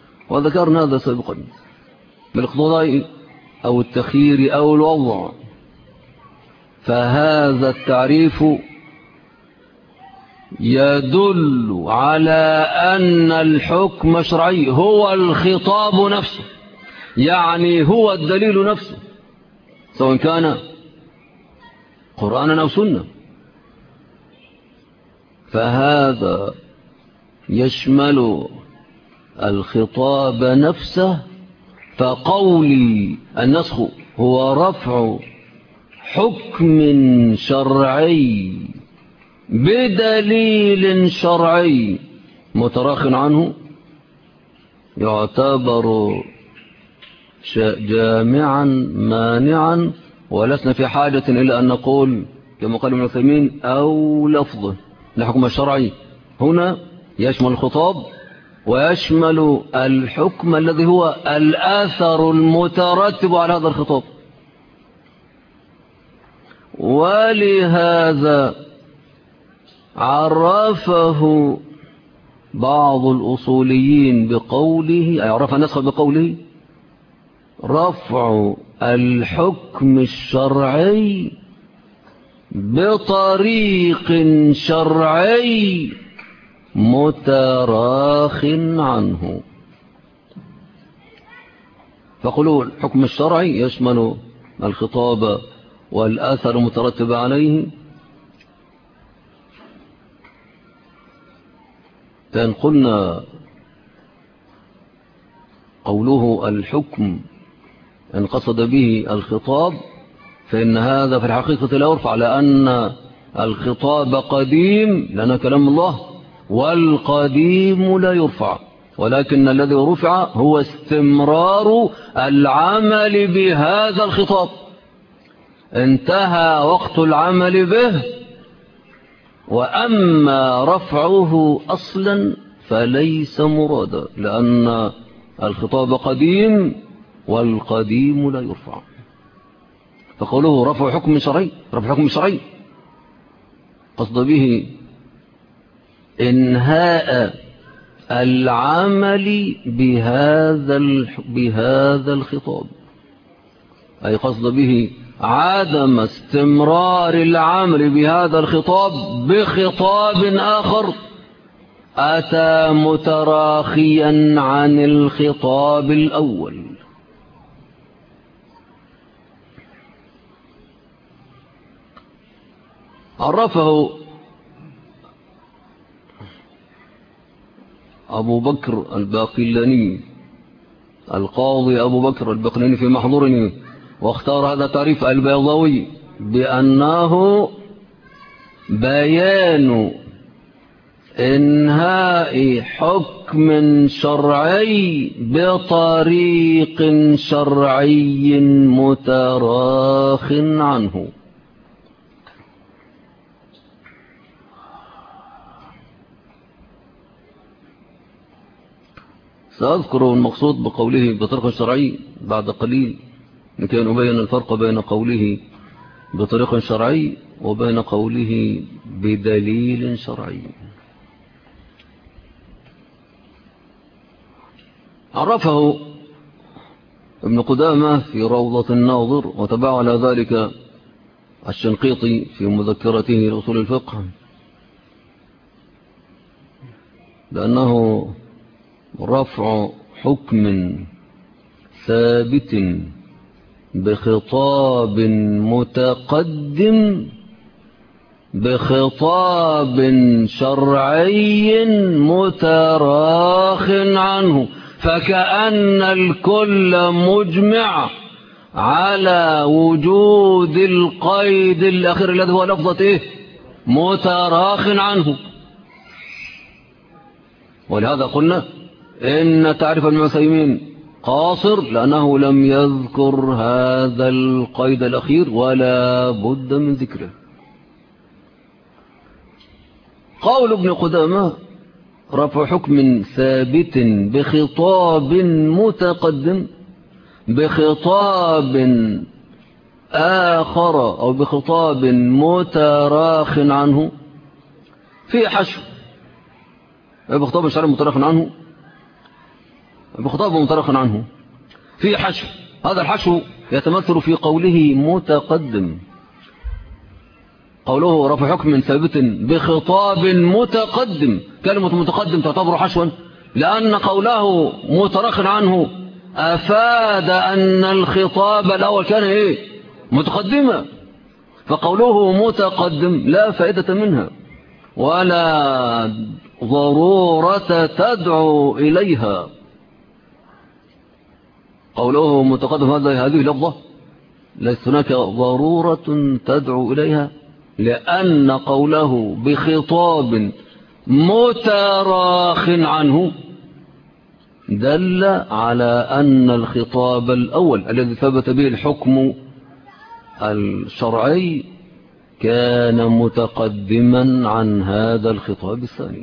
وذكرنا هذا سابقا بالاقتضاء أو التخيير أو الوضع. فهذا التعريف يدل على أن الحكم شرعي هو الخطاب نفسه، يعني هو الدليل نفسه، سواء كان قرآنا أو سنة. فهذا يشمل الخطاب نفسه. فقولي النسخ هو رفع حكم شرعي بدليل شرعي متراخٍ عنه يعتبر جامعا مانعا، ولسنا في حاجة إلى أن نقول كما قال ابن عثيمين أو لفظه. الحكم الشرعي هنا يشمل الخطاب ويشمل الحكم الذي هو الآثر المترتب على هذا الخطاب. ولهذا عرفه بعض الأصوليين بقوله، أي عرف النسخ بقوله رفع الحكم الشرعي بطريق شرعي متراخٍ عنه. فقولوا الحكم الشرعي يشمل الخطاب والآثر المترتب عليه. فإن قلنا قوله الحكم إن قصد به الخطاب فإن هذا في الحقيقة لا يرفع، لأن الخطاب قديم لأن كلام الله، والقديم لا يرفع، ولكن الذي رفع هو استمرار العمل بهذا الخطاب. انتهى وقت العمل به، وأما رفعه أصلا فليس مرادا، لأن الخطاب قديم والقديم لا يرفع. فقوله رفع حكم شرعي، رفع حكم شرعي قصد به إنهاء العمل بهذا الخطاب، أي قصد به عدم استمرار العمل بهذا الخطاب بخطاب آخر أتى متراخيا عن الخطاب الأول. عرفه أبو بكر الباقلاني، القاضي أبو بكر الباقلاني في محضره، واختار هذا التعريف البيضاوي بأنه بيان إنهاء حكم شرعي بطريق شرعي متراخٍ عنه. سأذكر المقصود بقوله بطريق شرعي بعد قليل لكي نبين الفرق بين قوله بطريق شرعي وبين قوله بدليل شرعي. عرفه ابن قدامة في روضة الناظر، وتبع على ذلك الشنقيطي في مذكرته لأصول الفقه، لأنه رفع حكم ثابت بخطاب متقدم بخطاب شرعي متراخٍ عنه، فكأن الكل مجمع على وجود القيد الأخير الذي هو لفظة متراخٍ عنه. ولهذا قلنا إن تعريف ابن عثيمين قاصر، لأنه لم يذكر هذا القيد الأخير ولا بد من ذكره. قول ابن قدامة رفع حكم ثابت بخطاب متقدم بخطاب آخر أو بخطاب متراخٍ عنه في حشو، بخطاب شرعي متراخٍ عنه بخطاب متراخٍ عنه في حشو. هذا الحشو يتمثل في قوله متقدم، قوله رفع حكم ثابت بخطاب متقدم، كلمة متقدم تعتبر حشوا، لأن قوله مترخ عنه أفاد أن الخطاب الأول كان إيه؟ متقدما، فقوله متقدم لا فائدة منها ولا ضرورة تدعو إليها. قوله متقدم هذه لفظة ليس هناك ضرورة تدعو إليها، لأن قوله بخطاب متراخ عنه دل على أن الخطاب الأول الذي ثبت به الحكم الشرعي كان متقدما عن هذا الخطاب الثاني.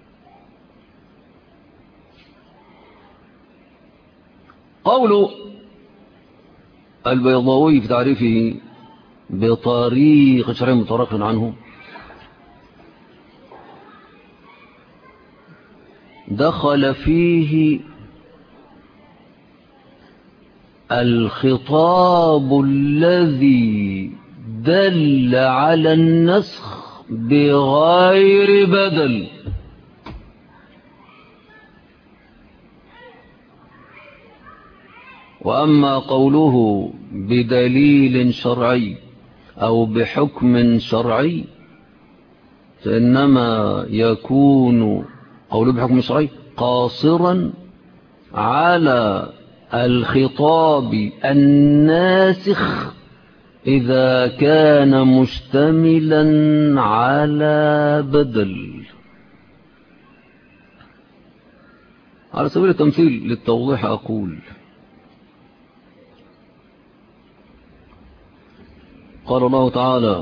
قول البيضاوي في تعريفه بطريق شرعي متراخ عنه: دخل فيه الخطاب الذي دل على النسخ بغير بدل، وأما قوله بدليل شرعي أو بحكم شرعي فإنما يكون قوله بحكم شرعي قاصرا على الخطاب الناسخ إذا كان مشتملا على بدل. على سبيل التمثيل للتوضيح أقول: قال الله تعالى: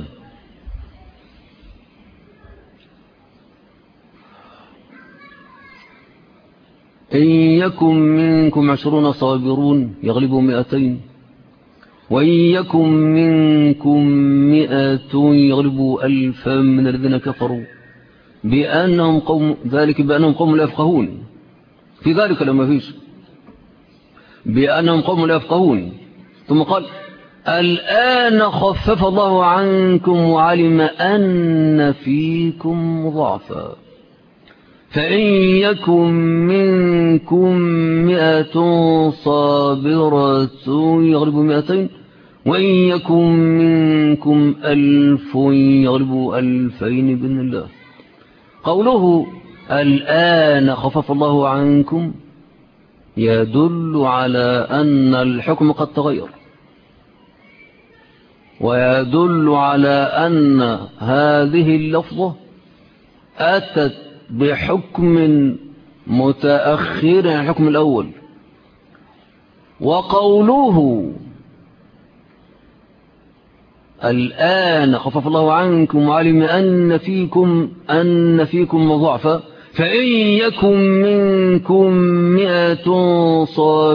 إن يكن منكم 20 صابرون يغلبوا 200، وإن يكن منكم 100 يغلبوا 1000 من الذين كفروا بأنهم قوم، ذلك بأنهم قوم لا يفقهون. في ذلك لما فيش بأنهم قوم لا يفقهون. ثم قال: الآن خفف الله عنكم وعلم أن فيكم ضعفا، فإن يكن منكم 100 صابرة يغلبوا 200، وإن يكن منكم 1000 يغلبوا 2000 بإذن الله. قوله الآن خفف الله عنكم يدل على أن الحكم قد تغير، ويدل على أن هذه اللفظة أتت بحكم متأخر عن الحكم الأول. وقوله الآن خفف الله عنكم وعلم أن فيكم ضعفا، فإن يكن منكم 100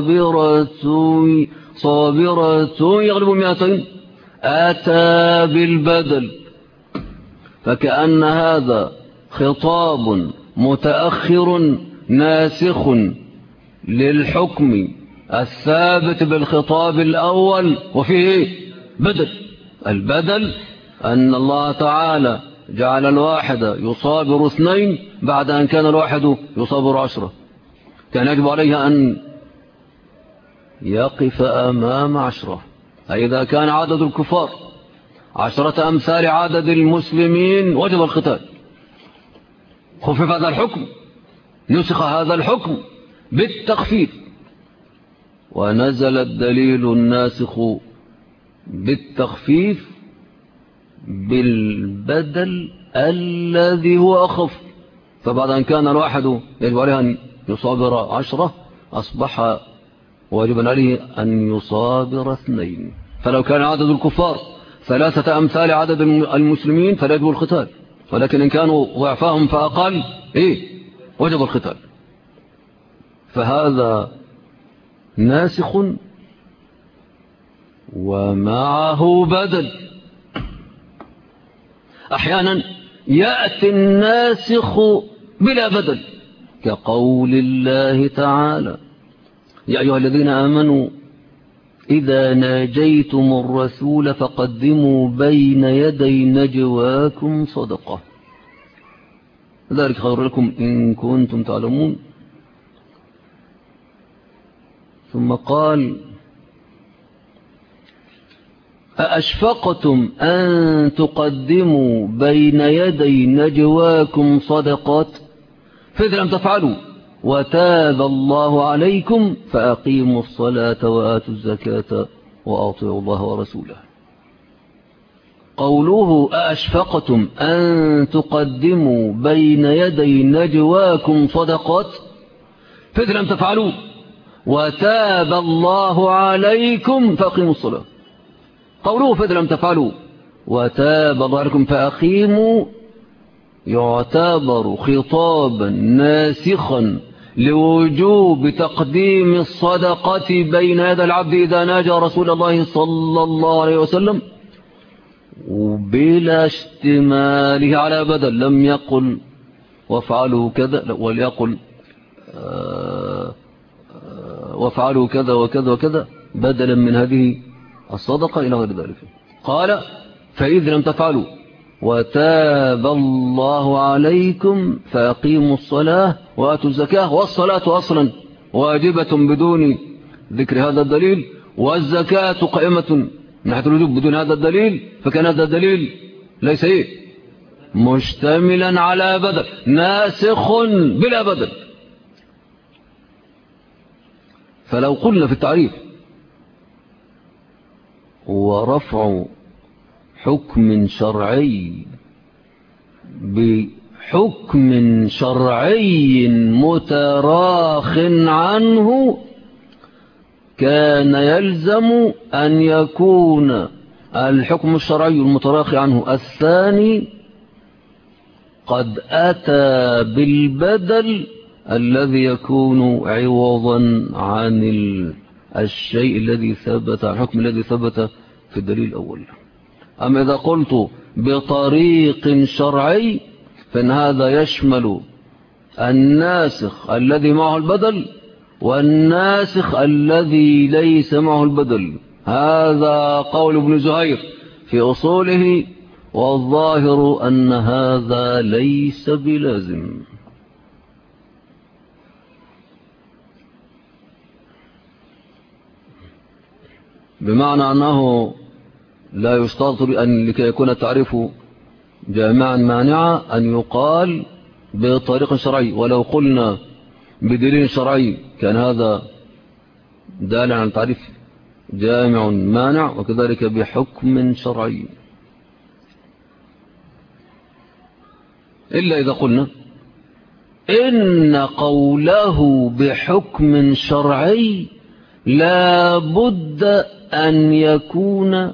صابرة يغلبوا 200 أتى بالبدل، فكأن هذا خطاب متأخر ناسخ للحكم الثابت بالخطاب الأول، وفيه بدل. البدل أن الله تعالى جعل الواحد يصابر 2 بعد أن كان الواحد يصابر 10. كان يجب عليه أن يقف أمام 10. إذا كان عدد الكفار 10 أمثال عدد المسلمين وجب القتال. خفف هذا الحكم، نسخ هذا الحكم بالتخفيف، ونزل الدليل الناسخ بالتخفيف بالبدل الذي هو أخف. فبعد أن كان الواحد يجب عليه أن يصابر 10 أصبح واجبا عليه أن يصابر 2. فلو كان عدد الكفار 3 أمثال عدد المسلمين فلا يجب القتال، ولكن إن كانوا ضعفهم فأقل وجب القتال. فهذا ناسخ ومعه بدل. أحيانا يأتي الناسخ بلا بدل، كقول الله تعالى: يا أيها الذين آمنوا إذا ناجيتم الرسول فقدموا بين يدي نجواكم صدقة، ذلك خير لكم إن كنتم تعلمون. ثم قال أأشفقتم أن تقدموا بين يدي نجواكم صدقات فإذا لم تفعلوا وتاب الله عليكم فأقيموا الصلاة وآتوا الزكاة وأطيعوا الله ورسوله. قوله أأشفقتم أن تقدموا بين يدي نجواكم صدقات فإذا لم تفعلوا وتاب الله عليكم فأقيموا الصلاة. قوله فإذا لم تفعلوا وتاب الله عليكم فأقيموا يعتبر خطابا ناسخا لوجوب تقديم الصدقة بين يدي العبد إذا ناجى رسول الله صلى الله عليه وسلم، وبلا اشتماله على بدل. لم يقل وافعلوا كذا وليقل وافعلوا كذا وكذا وكذا بدلا من هذه الصدقة إلى غير ذلك. قال فإذا لم تفعلوا وتاب الله عليكم فأقيموا الصلاة وآتوا الزكاة. والصلاة أصلا واجبة بدون ذكر هذا الدليل، والزكاة قائمة من ناحية الوجوب بدون هذا الدليل، فكان هذا الدليل ليس مشتملا على بدل، ناسخ بلا بدل. فلو قلنا في التعريف ورفع حكم شرعي بحكم شرعي متراخ عنه كان يلزم أن يكون الحكم الشرعي المتراخي عنه الثاني قد أتى بالبدل الذي يكون عوضا عن الشيء الذي ثبت، الحكم الذي ثبت في الدليل الأول. أما إذا قلت بطريق شرعي فإن هذا يشمل الناسخ الذي معه البدل والناسخ الذي ليس معه البدل. هذا قول ابن زهير في أصوله، والظاهر أن هذا ليس بلازم. بمعنى أنه لا يشترط بأن لكي يكون التعريف جامعا مانعا أن يقال بطريق شرعي، ولو قلنا بدليل شرعي كان هذا دالا عن تعريف جامع مانع، وكذلك بحكم شرعي. إلا إذا قلنا إن قوله بحكم شرعي لا بد أن يكون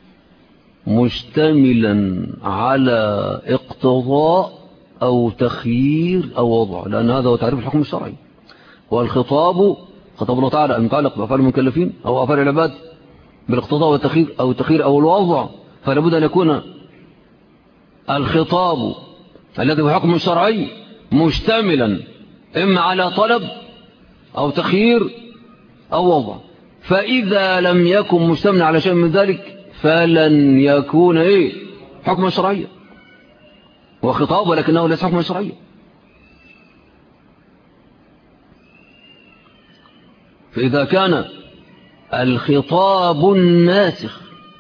مشتملا على اقتضاء أو تخيير أو وضع، لأن هذا هو تعريف الحكم الشرعي. والخطاب خطاب الله تعالى المتعلق بأفعال المكلفين أو أفعال العباد بالاقتضاء والتخيير أو التخيير أو الوضع، فلا بد أن يكون الخطاب الذي هو حكم شرعي مشتملا إما على طلب أو تخيير أو وضع. فإذا لم يكن مشتملا على شيء من ذلك فلن يكون حكما شرعيا، وخطاب ولكنه ليس حكما شرعيا. فإذا كان الخطاب الناسخ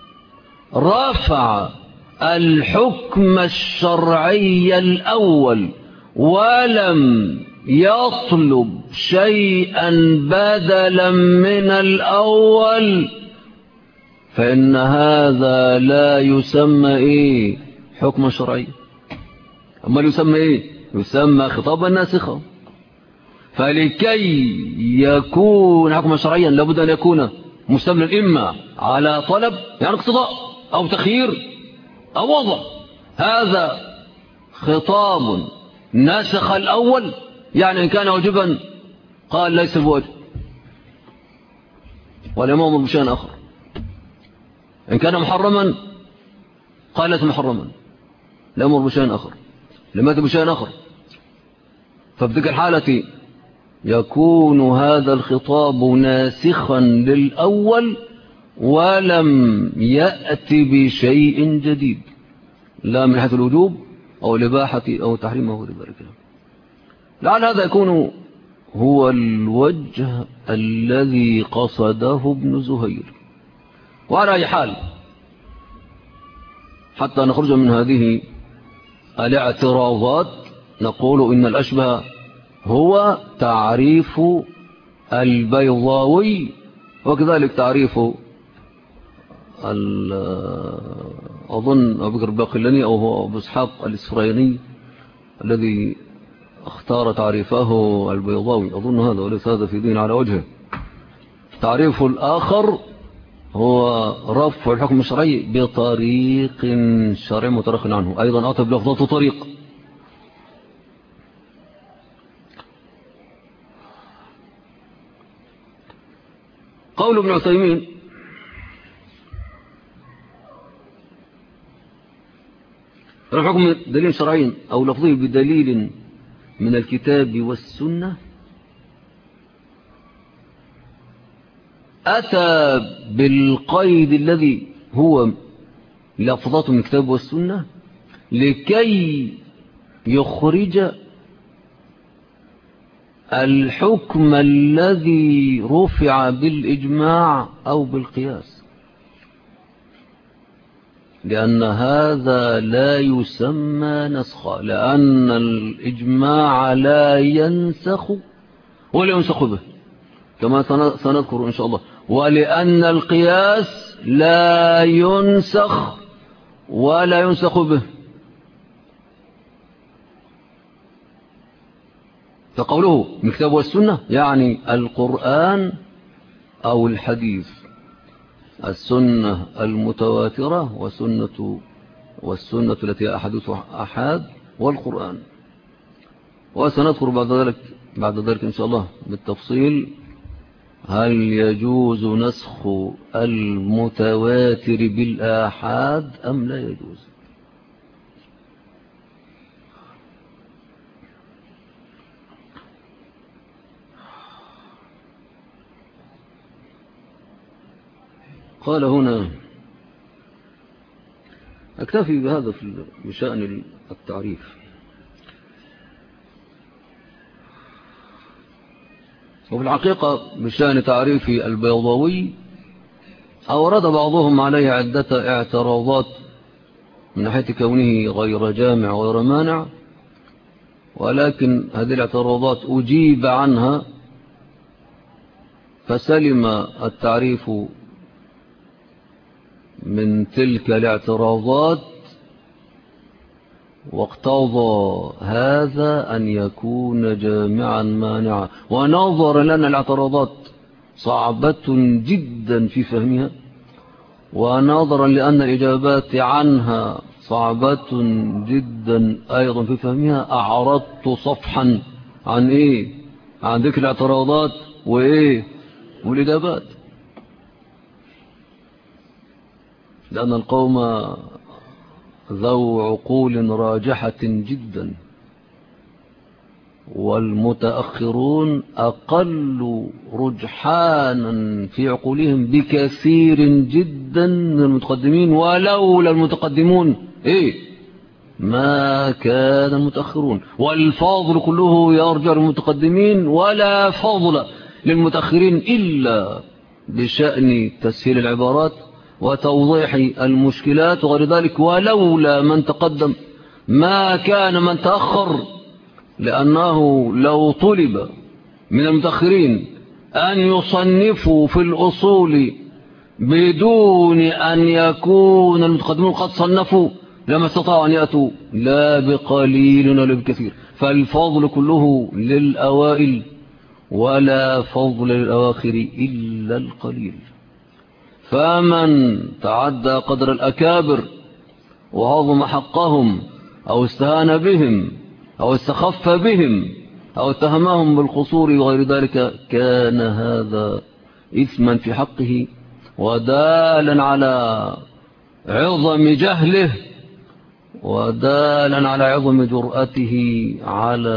رفع الحكم الشرعي الأول ولم يطلب شيئا بدلا من الأول فإن هذا لا يسمى حكم شرعي، أما يسمى يسمى خطابا ناسخا. فلكي يكون حكما شرعيا لابد أن يكون مشتملا إما على طلب يعني اقتضاء أو تخيير أو وضع. هذا خطاب ناسخ الأول، يعني إن كان واجبا قال ليس بواجب والإمام أمر بشيء آخر، إن كان محرما قال ليس محرما لا أمر بشيء آخر، لماذا بشيء آخر؟ ففي تلك الحالة يكون هذا الخطاب ناسخا للأول ولم يأتي بشيء جديد لا من حيث الوجوب أو الإباحة أو التحريم أو غير ذلك. لعل هذا يكون هو الوجه الذي قصده ابن زهير. وعلى أي حال حتى نخرج من هذه الاعتراضات نقول إن الأشبه هو تعريف البيضاوي، وكذلك تعريف أظن أبو بكر الباقلاني أو هو أبو إسحاق الإسفرايني الذي اختار تعريفه البيضاوي، أظن هذا وليس هذا في دين على وجهه. تعريف الآخر هو رفع الحكم الشرعي بطريق شرعي مترخ عنه، أيضا أتى بلفظة طريق. قول ابن عثيمين الحكم دليل شرعي أو لفظه بدليل من الكتاب والسنة أتى بالقيد الذي هو لفظة من الكتاب والسنة لكي يخرج الحكم الذي رفع بالإجماع أو بالقياس، لأن هذا لا يسمى نسخا، لأن الإجماع لا ينسخ ولا ينسخ به كما سنذكر إن شاء الله، ولأن القياس لا ينسخ ولا ينسخ به. فقوله من الكتاب والسنة يعني القرآن أو الحديث، السنة المتواترة والسنة التي أحاديثها أحاد والقرآن. وسنذكر بعد ذلك إن شاء الله بالتفصيل هل يجوز نسخ المتواتر بالآحاد أم لا يجوز. قال هنا أكتفي بهذا بشأن التعريف. وفي الحقيقة بشأن تعريف البيضاوي أورد بعضهم عليه عدة اعتراضات من ناحية كونه غير جامع وغير مانع، ولكن هذه الاعتراضات أجيب عنها فسلم التعريف من تلك الاعتراضات، واقتضى هذا أن يكون جامعا مانعا. ونظر لأن الاعتراضات صعبة جدا في فهمها، ونظرا لأن الإجابات عنها صعبة جدا أيضا في فهمها، أعرضت صفحا عن ذكر الاعتراضات والإجابات، لأن القوم ذو عقول راجحة جدا، والمتأخرون أقل رجحانا في عقولهم بكثير جدا من المتقدمين، ولولا المتقدمون ما كان المتأخرون. والفاضل كله يرجع للمتقدمين، ولا فضل للمتأخرين إلا بشأن تسهيل العبارات وتوضيح المشكلات وغير ذلك. ولولا من تقدم ما كان من تأخر، لأنه لو طلب من المتأخرين أن يصنفوا في الأصول بدون أن يكون المتقدمون قد صنفوا لما استطاعوا أن يأتوا لا بقليل ولا بكثير. فالفضل كله للأوائل، ولا فضل للأواخر إلا القليل. فمن تعدى قدر الأكابر وعظم حقهم أو استهان بهم أو استخف بهم أو اتهمهم بالقصور وغير ذلك، كان هذا إثما في حقه ودالا على عظم جهله ودالا على عظم جرأته على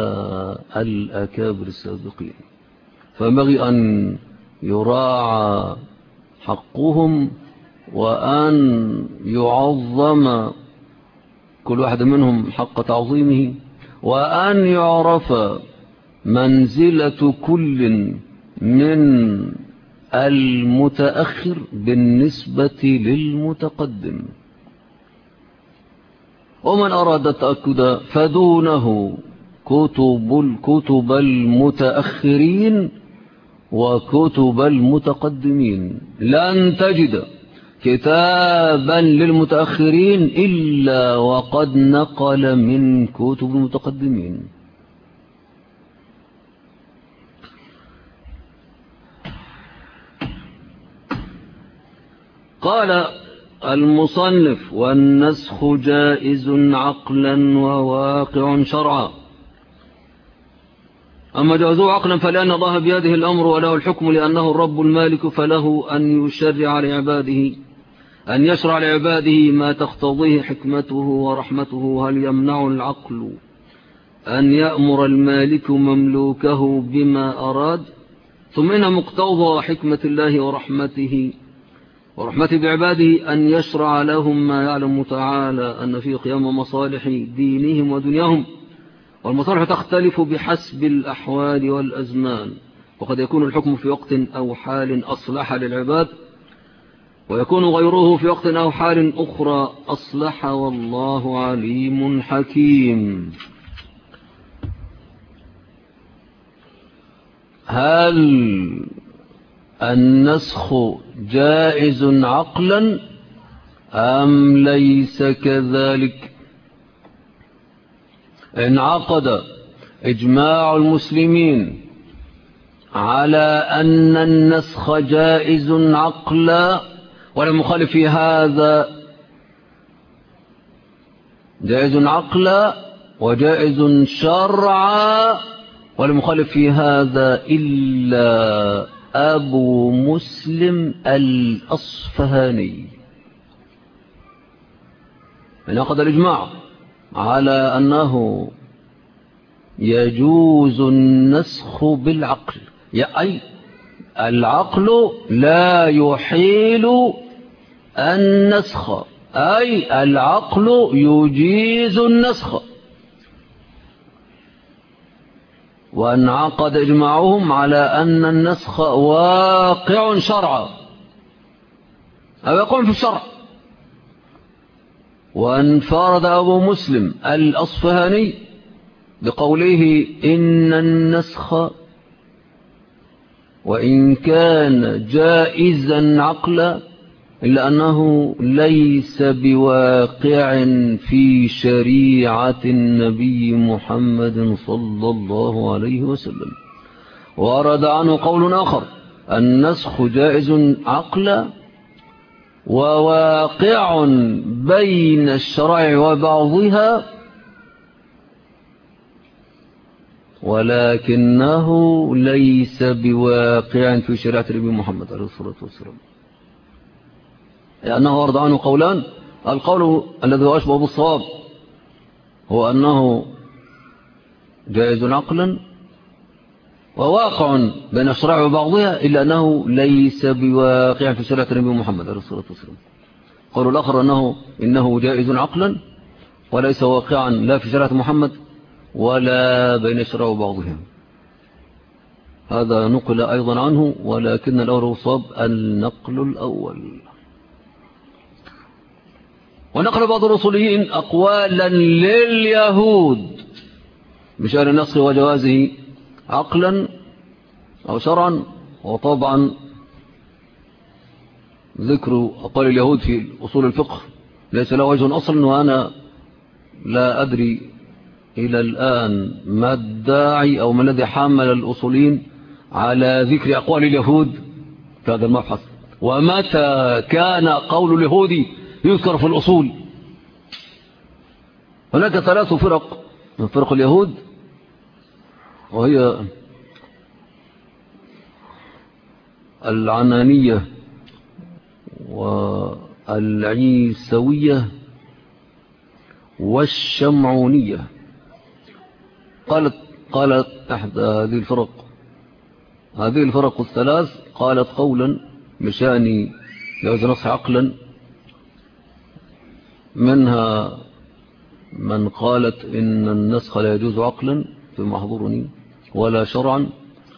الأكابر السابقين. فينبغي أن يراعى حقهم، وأن يعظم كل واحد منهم حق تعظيمه، وأن يعرف منزلة كل من المتأخر بالنسبة للمتقدم. ومن أراد التأكد فدونه كتب المتأخرين وكتب المتقدمين. لن تجد كتابا للمتأخرين إلا وقد نقل من كتب المتقدمين. قال المصنف: والنسخ جائز عقلا وواقع شرعا. أما جوازه عقلا فلأن الله بيده الأمر وله الحكم، لأنه الرب المالك، فله أن يشرع لعباده، أن يشرع لعباده ما تقتضيه حكمته ورحمته. هل يمنع العقل أن يأمر المالك مملوكه بما أراد؟ ثم إن مقتضى حكمة الله ورحمته بعباده أن يشرع لهم ما يعلم تعالى أن في قيام مصالح دينهم ودنياهم، والمصالح تختلف بحسب الأحوال والأزمان، وقد يكون الحكم في وقت أو حال أصلح للعباد، ويكون غيره في وقت أو حال أخرى أصلح، والله عليم حكيم. هل النسخ جائز عقلا أم ليس كذلك؟ انعقد إجماع المسلمين على أن النسخ جائز عقلا، ولم يخالف في هذا جائز عقلا وجائز شرعا، ولم يخالف في هذا إلا أبو مسلم الأصفهاني. انعقد الإجماع على أنه يجوز النسخ بالعقل، أي العقل لا يحيل النسخ، أي العقل يجيز النسخ. وانعقد إجماعهم على أن النسخ واقع شرعا أو يقوم في الشرع. وانفرد أبو مسلم الأصفهاني بقوله إن النسخ وإن كان جائزا عقلا إلا أنه ليس بواقع في شريعة النبي محمد صلى الله عليه وسلم. ورد عنه قول آخر: النسخ جائز عقلا وواقع بين الشرع وبعضها، ولكنه ليس بواقع في شريعة النبي محمد عليه الصلاة والسلام، لأنه ورد عنه قولان: القول الذي هو أشبه بالصواب هو أنه جائز عقلا وواقع بين الشرع وبعضها، إلا أنه ليس بواقع في شريعة النبي محمد عليه الصلاة والسلام. قول الآخر إنه جائز عقلا وليس واقعا لا في شريعة محمد ولا بين الشرع وبعضها. هذا نقل أيضا عنه، ولكن الأول صواب النقل الأول. ونقل بعض الرسوليين أقوالا لليهود بشأن النسخ وجوازه عقلا أو شرعا. وطبعا ذكر أقوال اليهود في أصول الفقه ليس له وجه أصلا، وأنا لا أدري إلى الآن ما الداعي أو ما الذي حمل الأصولين على ذكر أقوال اليهود في هذا المبحث، ومتى كان قول اليهود يذكر في الأصول. هناك 3 فرق من فرق اليهود، وهي العنانية والعيسوية والشمعونية. قالت أحد هذه الفرق 3 قالت قولا بشأن جواز النسخ عقلا، منها من قالت إن النسخ لا يجوز عقلا فيما يحضرني ولا شرعا،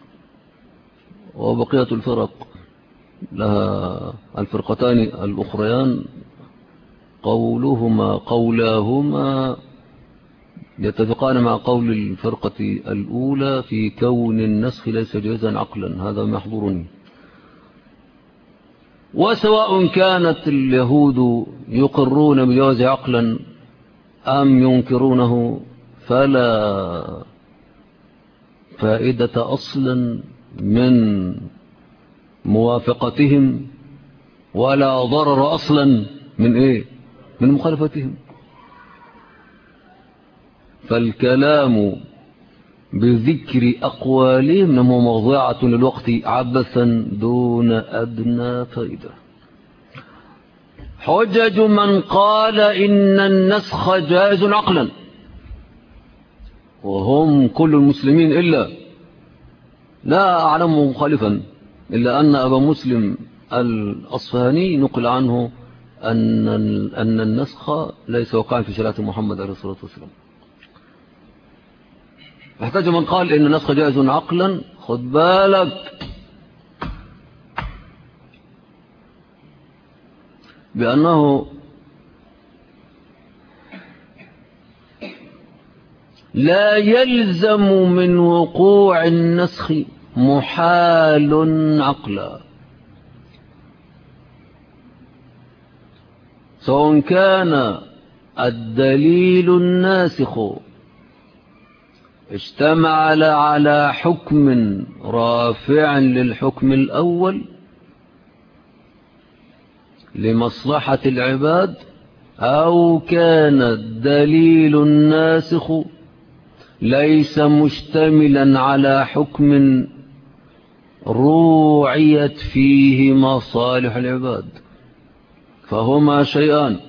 وبقية الفرق لها الفرقتان الأخريان قولاهما يتفقان مع قول الفرقة الأولى في كون النسخ ليس جائزا عقلا، هذا ما يحضرني. وسواء كانت اليهود يقرون بجواز عقلا أم ينكرونه فلا فائدة أصلا من موافقتهم ولا ضرر أصلا من مخالفتهم. فالكلام بذكر أقوالهم هو موضوعة للوقت عبثا دون أدنى فائدة. حجج من قال إن النسخ جائز عقلا، وهم كل المسلمين إلا لا أعلم مخالفا إلا أن أبا مسلم الأصفهاني نقل عنه أن النسخ ليس وقعا في شريعة محمد عليه الصلاة والسلام. احتاج من قال إن النسخ جائز عقلا، خد بالك بأنه لا يلزم من وقوع النسخ محال عقلا، سواء كان الدليل الناسخ اشتمل على حكم رافع للحكم الأول لمصلحة العباد، أو كان الدليل الناسخ ليس مشتملا على حكم روعيت فيه مصالح العباد، فهما شيئان.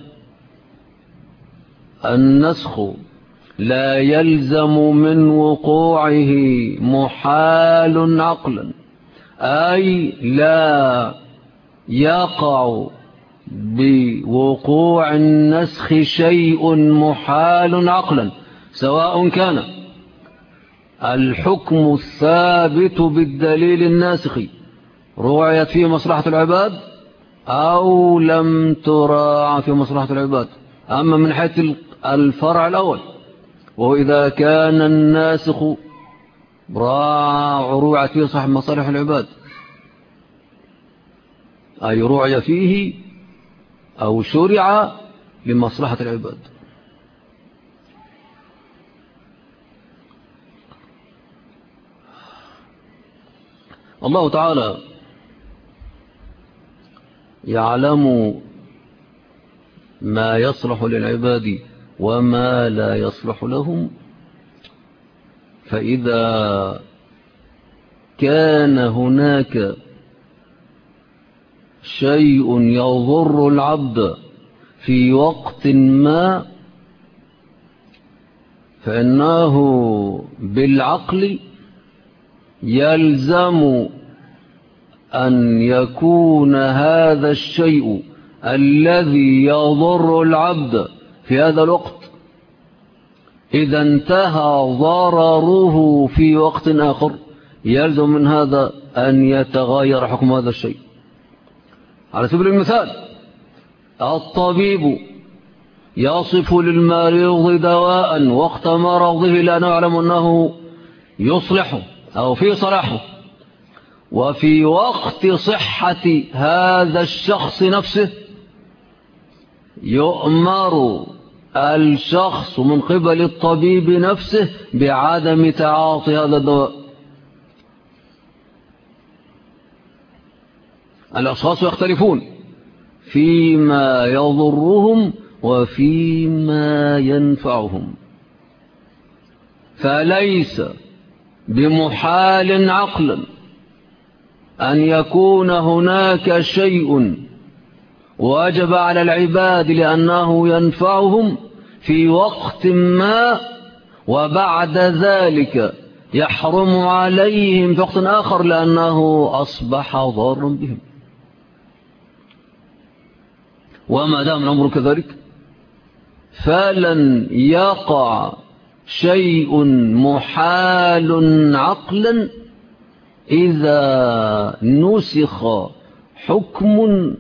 النسخ لا يلزم من وقوعه محال عقلا، أي لا يقع بوقوع النسخ شيء محال عقلا، سواء كان الحكم الثابت بالدليل الناسخ روعيت فيه مصلحة العباد أو لم تراع في مصلحة العباد. أما من حيث الفرع الأول، وإذا كان الناسخ روعيت فيه صاحب مصالح العباد، أي روعي فيه أو شرع لمصلحة العباد. الله تعالى يعلم ما يصلح للعباد وما لا يصلح لهم، فإذا كان هناك شيء يضر العبد في وقت ما فإنه بالعقل يلزم أن يكون هذا الشيء الذي يضر العبد في هذا الوقت إذا انتهى ضرره في وقت آخر يلزم من هذا أن يتغير حكم هذا الشيء. على سبيل المثال، الطبيب يصف للمريض دواء وقت مرضه لا نعلم أنه يصلحه أو في صلاحه، وفي وقت صحة هذا الشخص نفسه يؤمر الشخص من قبل الطبيب نفسه بعدم تعاطي هذا الدواء. الأشخاص يختلفون فيما يضرهم وفيما ينفعهم، فليس بمحال عقلا أن يكون هناك شيء وجب على العباد لأنه ينفعهم في وقت ما، وبعد ذلك يحرم عليهم في وقت آخر لأنه أصبح ضارا بهم. وما دام الأمر كذلك فلن يقع شيء محال عقلا إذا نسخ حكم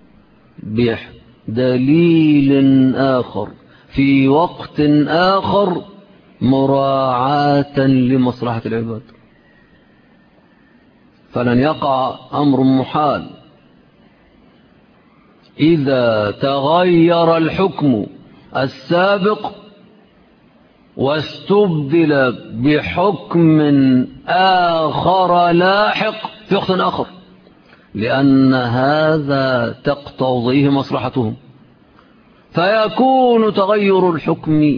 بدليل آخر في وقت آخر مراعاة لمصلحة العباد. فلن يقع أمر محال إذا تغير الحكم السابق واستبدل بحكم آخر لاحق في وقت آخر، لأن هذا تقتضيه مصلحتهم، فيكون تغير الحكم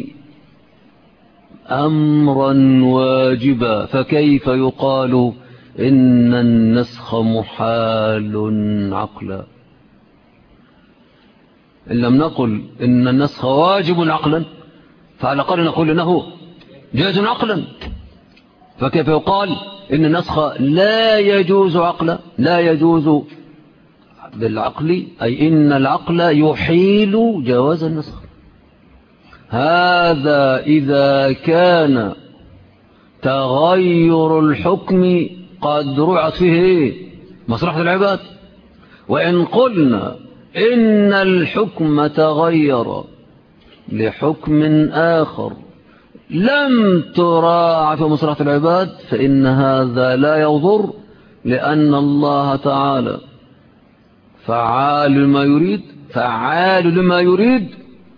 أمرا واجبا. فكيف يقال إن النسخ محال عقلا؟ إن لم نقل إن النسخ واجب عقلا فعلى الأقل نقول إنه جائز عقلا. فكيف يقال إن النسخ لا يجوز عقلا؟ لا يجوز بالعقل، أي إن العقل يحيل جواز النسخ. هذا إذا كان تغير الحكم قد رعت فيه مصلحة العباد. وإن قلنا إن الحكم تغير لحكم آخر لم تراعى في مصلحة العباد فإن هذا لا يضر، لأن الله تعالى فعال لما يريد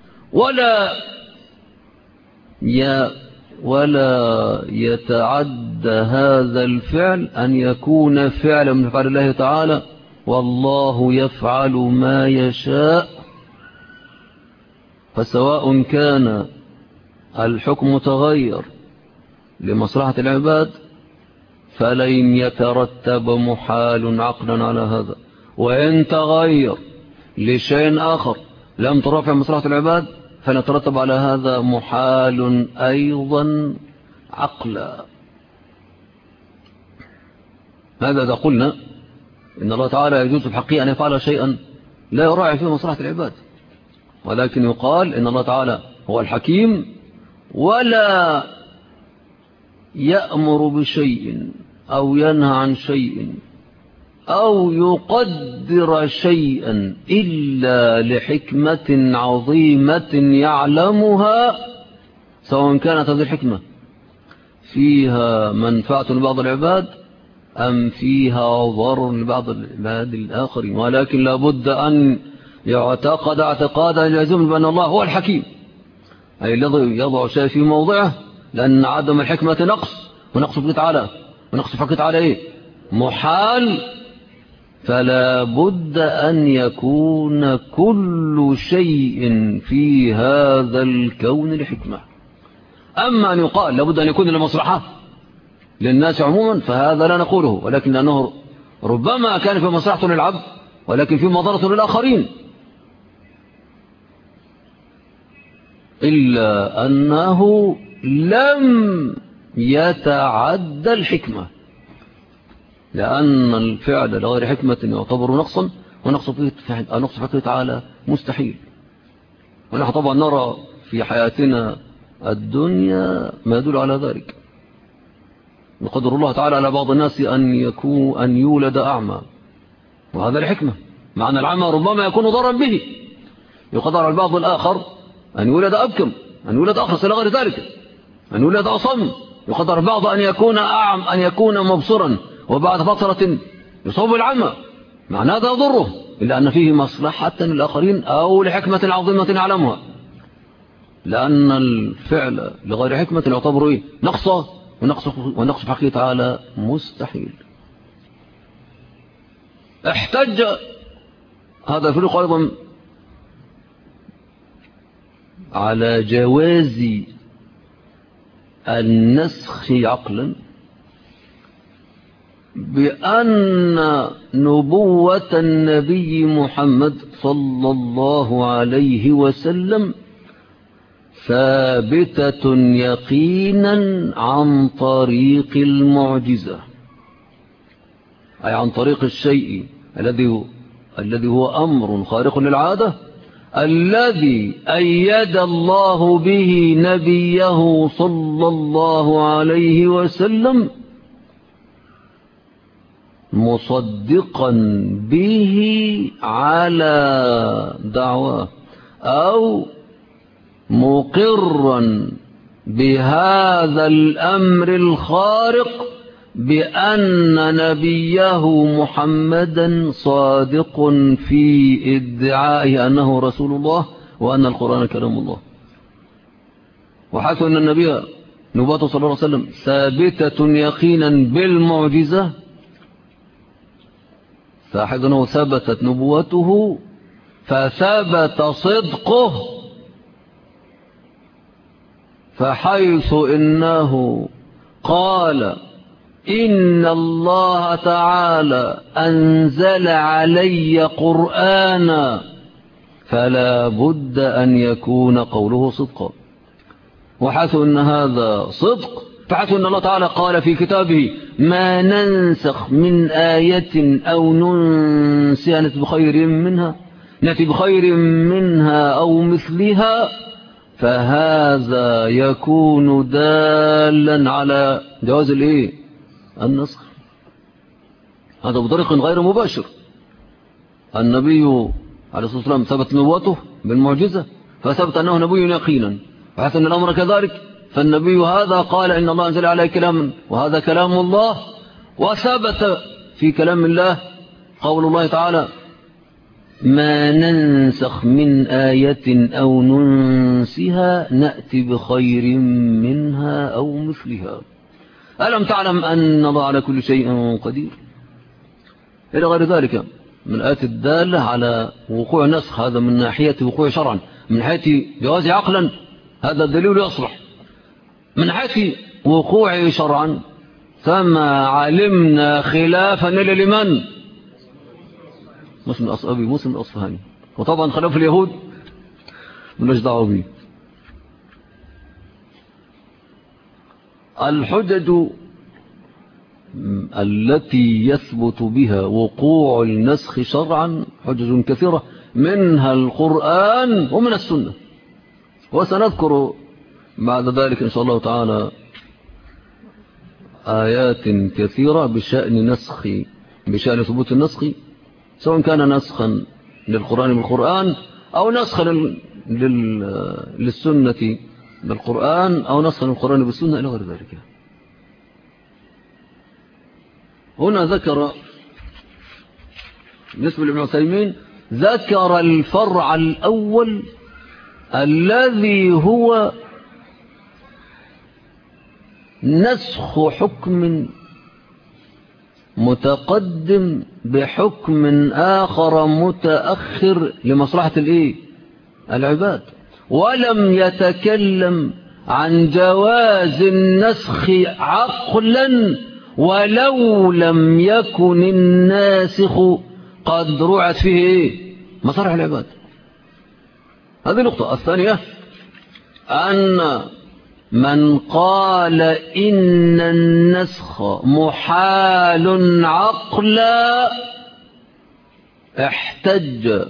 ولا يتعدى هذا الفعل أن يكون فعلا من فعل الله تعالى، والله يفعل ما يشاء. فسواء كان الحكم تغير لمصلحة العباد فلن يترتب محال عقلا على هذا، وإن تغير لشيء آخر لم ترفع مصلحة العباد فنترتب على هذا محال أيضا عقلا. هذا إذا قلنا إن الله تعالى يجوز في حقه أن يفعل شيئا لا يراعي فيه مصلحة العباد، ولكن يقال إن الله تعالى هو الحكيم ولا يأمر بشيء أو ينهى عن شيء أو يقدر شيئا إلا لحكمة عظيمة يعلمها، سواء كانت هذه الحكمة فيها منفعة لبعض العباد أم فيها ضرر لبعض العباد الآخرين. ولكن لابد أن يعتقد اعتقادا يلزم بأن الله هو الحكيم، أي الذي يضع شيء في موضعه، لأن عدم الحكمة نقص، ونقص فيه تعالى، ونقص فيه تعالى إيه؟ محال. فلا بد أن يكون كل شيء في هذا الكون لحكمة. أما أن يقال لابد أن يكون لمصلحة للناس عموما فهذا لا نقوله، ولكن أنه ربما كان في مصلحة للعبد ولكن في مضرة للآخرين، إلا أنه لم يتعدى الحكمة، لأن الفعل لغير حكمة يعتبر نقصا، ونقص فيه تعالى مستحيل. ونحن طبعا نرى في حياتنا الدنيا ما يدل على ذلك. يقدر الله تعالى على بعض الناس أن يولد أعمى، وهذا الحكمة، مع أن العمى ربما يكون ضرا به. يقدر على البعض الآخر أن يولد أبكم، أن يولد أخرس إلى غير ذلك، أن يولد أصم. يقدر البعض أن يكون أعم، أن يكون مبصرا وبعد فترة يصاب العمى، معنى هذا يضره، إلا أن فيه مصلحة للآخرين أو لحكمة عظيمة يعلمها، لأن الفعل لغير حكمة يعتبر إيه؟ نقصا، ونقص في حقه تعالى مستحيل. احتج هذا الفريق أيضا على جواز النسخ عقلا بأن نبوة النبي محمد صلى الله عليه وسلم ثابتة يقينا عن طريق المعجزة، أي عن طريق الشيء الذي هو أمر خارق للعادة، الذي أيد الله به نبيه صلى الله عليه وسلم مصدقا به على دعواه أو مقرا بهذا الأمر الخارق بأن نبيه محمدا صادق في ادعائه أنه رسول الله وأن القرآن كلام الله. وحيث أن النبي نبوته صلى الله عليه وسلم ثابتة يقينا بالمعجزة، فحيث أنه ثبتت نبوته فثبت صدقه، فحيث إنه قال إن الله تعالى أنزل علي قرآنا فلا بد أن يكون قوله صدقا. وحيث أن هذا صدق، فحيث أن الله تعالى قال في كتابه ما ننسخ من آية أو ننسها نأتي بخير منها أو مثلها، فهذا يكون دالا على جواز النسخ. هذا بطريق غير مباشر. النبي عليه الصلاة والسلام ثبت نبوته بالمعجزة فثبت أنه نبي يقينا، وحيث أن الأمر كذلك فالنبي هذا قال إن الله أنزل عليه كلاما وهذا كلام الله، وثبت في كلام الله قول الله تعالى ما ننسخ من آية أو ننسها نأتي بخير منها أو مثلها. ألم تعلم أن الله على كل شيء قدير إلى غير ذلك من الآيات الدالة على وقوع نسخ. هذا من ناحية وقوع شرعا، من ناحية جواز عقلا هذا الدليل يصلح، من ناحية وقوع شرعا فما علمنا خلافا إلا لمن؟ مسلم الأصفهاني. وطبعا خلاف اليهود ملناش دعوه به. الحجج التي يثبت بها وقوع النسخ شرعا حجج كثيرة، منها القرآن ومن السنة، وسنذكر بعد ذلك إن شاء الله تعالى آيات كثيرة بشأن ثبوت النسخ، سواء كان نسخا للقرآن بالقرآن أو نسخا للسنة بالقرآن أو نسخا للقرآن بالسنة إلى غير ذلك. هنا ذكر بالنسبة لابن عثيمين ذكر الفرع الأول الذي هو نسخ حكم متقدم بحكم آخر متأخر لمصلحة العباد، ولم يتكلم عن جواز النسخ عقلا ولو لم يكن الناسخ قد رعت فيه مصالح العباد. هذه النقطة. الثانية أن من قال إن النسخ محال عقلا احتج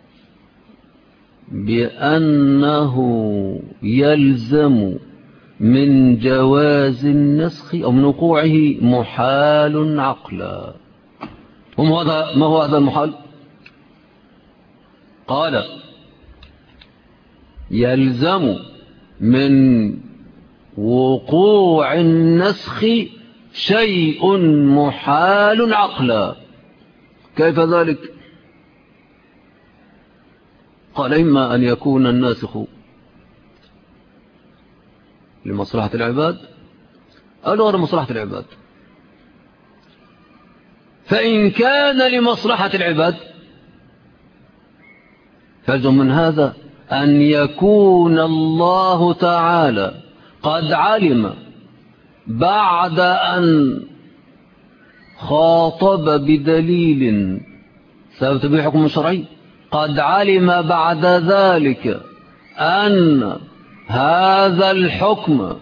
بأنه يلزم من جواز النسخ أو من وقوعه محال عقلا. ما هو هذا المحال؟ قال يلزم من وقوع النسخ شيء محال عقلا. كيف ذلك؟ قال إما أن يكون الناسخ لمصلحة العباد أو لغير مصلحة العباد. فإن كان لمصلحة العباد فلزم من هذا أن يكون الله تعالى قد علم بعد أن خاطب بدليل ثابت به حكم شرعي، قد علم بعد ذلك أن هذا الحكم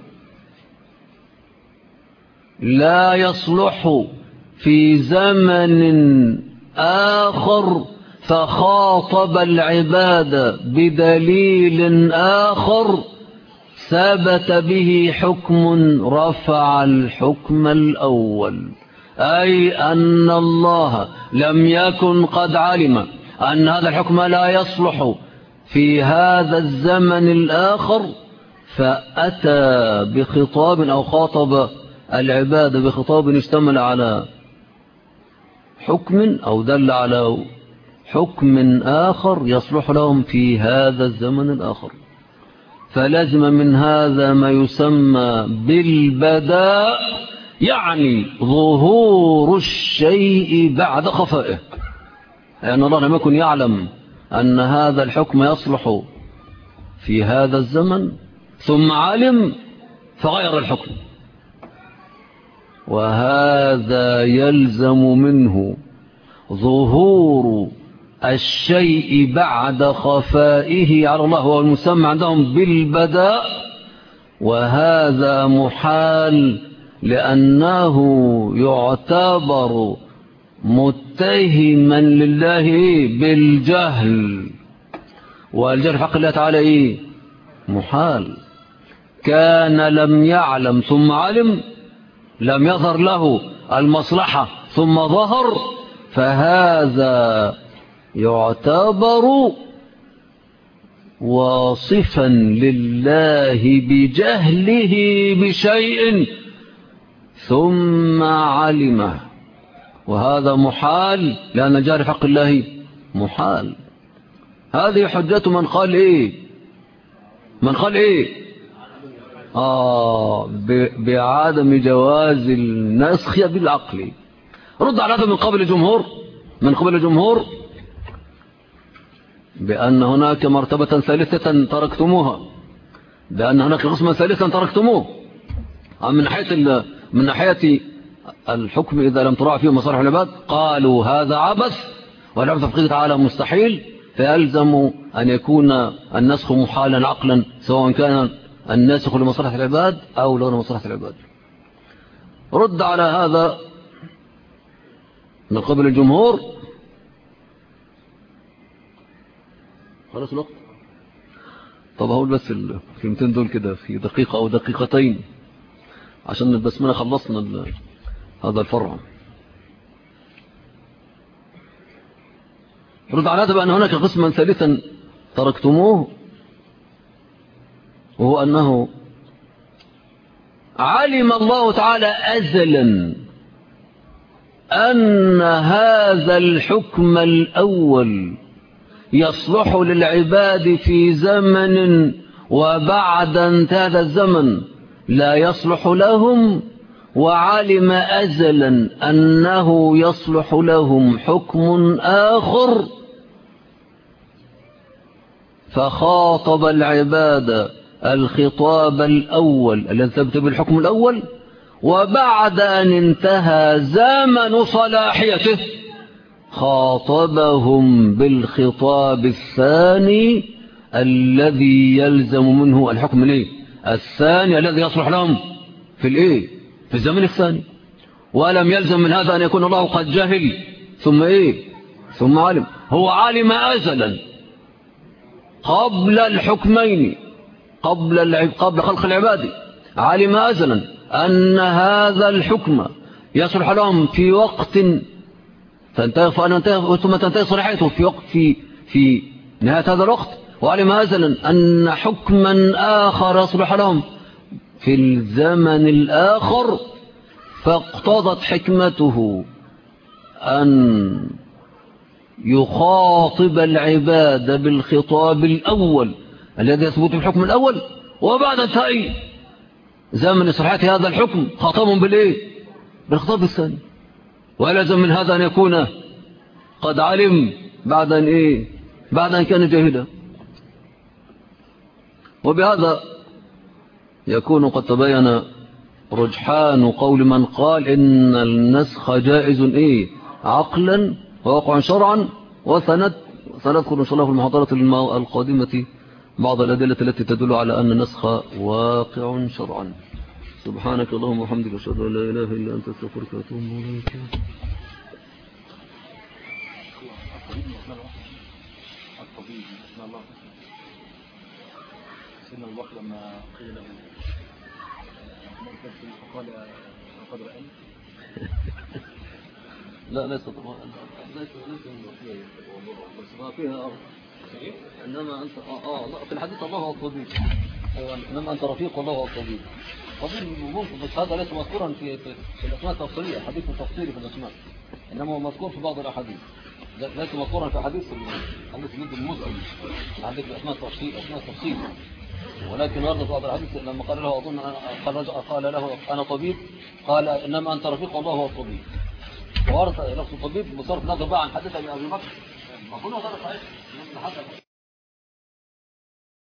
لا يصلح في زمن آخر فخاطب العباد بدليل آخر ثبت به حكم رفع الحكم الأول، أي أن الله لم يكن قد علم أن هذا الحكم لا يصلح في هذا الزمن الآخر، فأتى بخطاب أو خاطب العباد بخطاب اشتمل على حكم أو دل على حكم آخر يصلح لهم في هذا الزمن الآخر. فلازم من هذا ما يسمى بالبداء، يعني ظهور الشيء بعد خفائه، لأن الله لم يكن يعلم أن هذا الحكم يصلح في هذا الزمن ثم علم فغير الحكم، وهذا يلزم منه ظهور الشيء بعد خفائه على الله، هو المسمى عندهم بالبداء، وهذا محال لأنه يعتبر متهما لله بالجهل، والجهل حق الله تعالى محال. كان لم يعلم ثم علم، لم يظهر له المصلحة ثم ظهر، فهذا يعتبر واصفا لله بجهله بشيء ثم علمه، وهذا محال لأن جار حق الله محال. هذه حجة من قال بعدم جواز النسخ بالعقل. رد على هذا من قبل الجمهور بأن هناك مرتبة ثالثة تركتموها، بأن هناك قسما ثالثا تركتموه. من ناحية الحكم إذا لم تراعى فيه مصالح العباد قالوا هذا عبث، والعبث في تعالى مستحيل، فيلزم أن يكون النسخ محالا عقلا، سواء كان الناسخ لمصالح العباد أو لغير مصالح العباد. رد على هذا من قبل الجمهور. خلاص الوقت. طب هقول بس الكلمتين دول كده في دقيقة أو دقيقتين عشان بس ما خلصنا هذا الفرع. رد على هذا بأن هناك قسما ثالثا تركتموه، وهو أنه علم الله تعالى أزلا أن هذا الحكم الأول يصلح للعباد في زمن، وبعد انتهى هذا الزمن لا يصلح لهم، وعلم أزلا أنه يصلح لهم حكم آخر، فخاطب العباد الخطاب الأول الذي ثبت بالحكم الأول، وبعد أن انتهى زمن صلاحيته خاطبهم بالخطاب الثاني الذي يلزم منه الحكم الثاني الذي يصلح لهم في الزمن الثاني. ولم يلزم من هذا أن يكون الله قد جهل ثم علم. هو علم أزلا قبل الحكمين، قبل خلق العباد، علم أزلا أن هذا الحكم يصلح لهم في وقت ثم تنتهي صلاحيته في وقت في نهاية هذا الوقت، وعلم أزلا أن حكما آخر يصلح لهم في الزمن الآخر، فاقتضت حكمته أن يخاطب العباد بالخطاب الأول الذي يثبت بالحكم الأول، وبعد انتهاء زمن صلاحية هذا الحكم خاطبهم بالخطاب الثاني. ولازم من هذا أن يكون قد علم بعد أن كان جاهلا. وبهذا يكون قد تبين رجحان قول من قال إن النسخ جائز عقلا وواقع شرعا، وسنذكر إن شاء الله في المحاضرة القادمة بعض الأدلة التي تدل على أن النسخ واقع شرعا. سبحانك اللهم وبحمدك أشهد أن لا إله إلا أنت أستغفرك وأتوب إليك. أسماء الله الطبيب أسماء الله. سيدنا أبو بكر لما قيل له فقال لقد رأيت. لا ليس من الوصية بس ما فيها أرض. إنما أنت لا في الحديث الله هو الطبيب. إنما أنت رفيق والله هو الطبيب. طبيب ممكن بس هذا ليس مذكورا في الأسماء التفصيلية. حديث تفصيلي في الأسماء. إنما هو مذكور في بعض الأحاديث. ليس مذكورا في حديث جد المسلم. حديث الأسماء التفصيل أسماء التفصيل. ولكن ورد بعض الحديث لما قال له أظن قال له أنا طبيب قال إنما أنت رفيق والله هو الطبيب. وورد لفظ الطبيب بصرف نظر بقى عن حديث أبي بكر. ما كنا غير صحيح.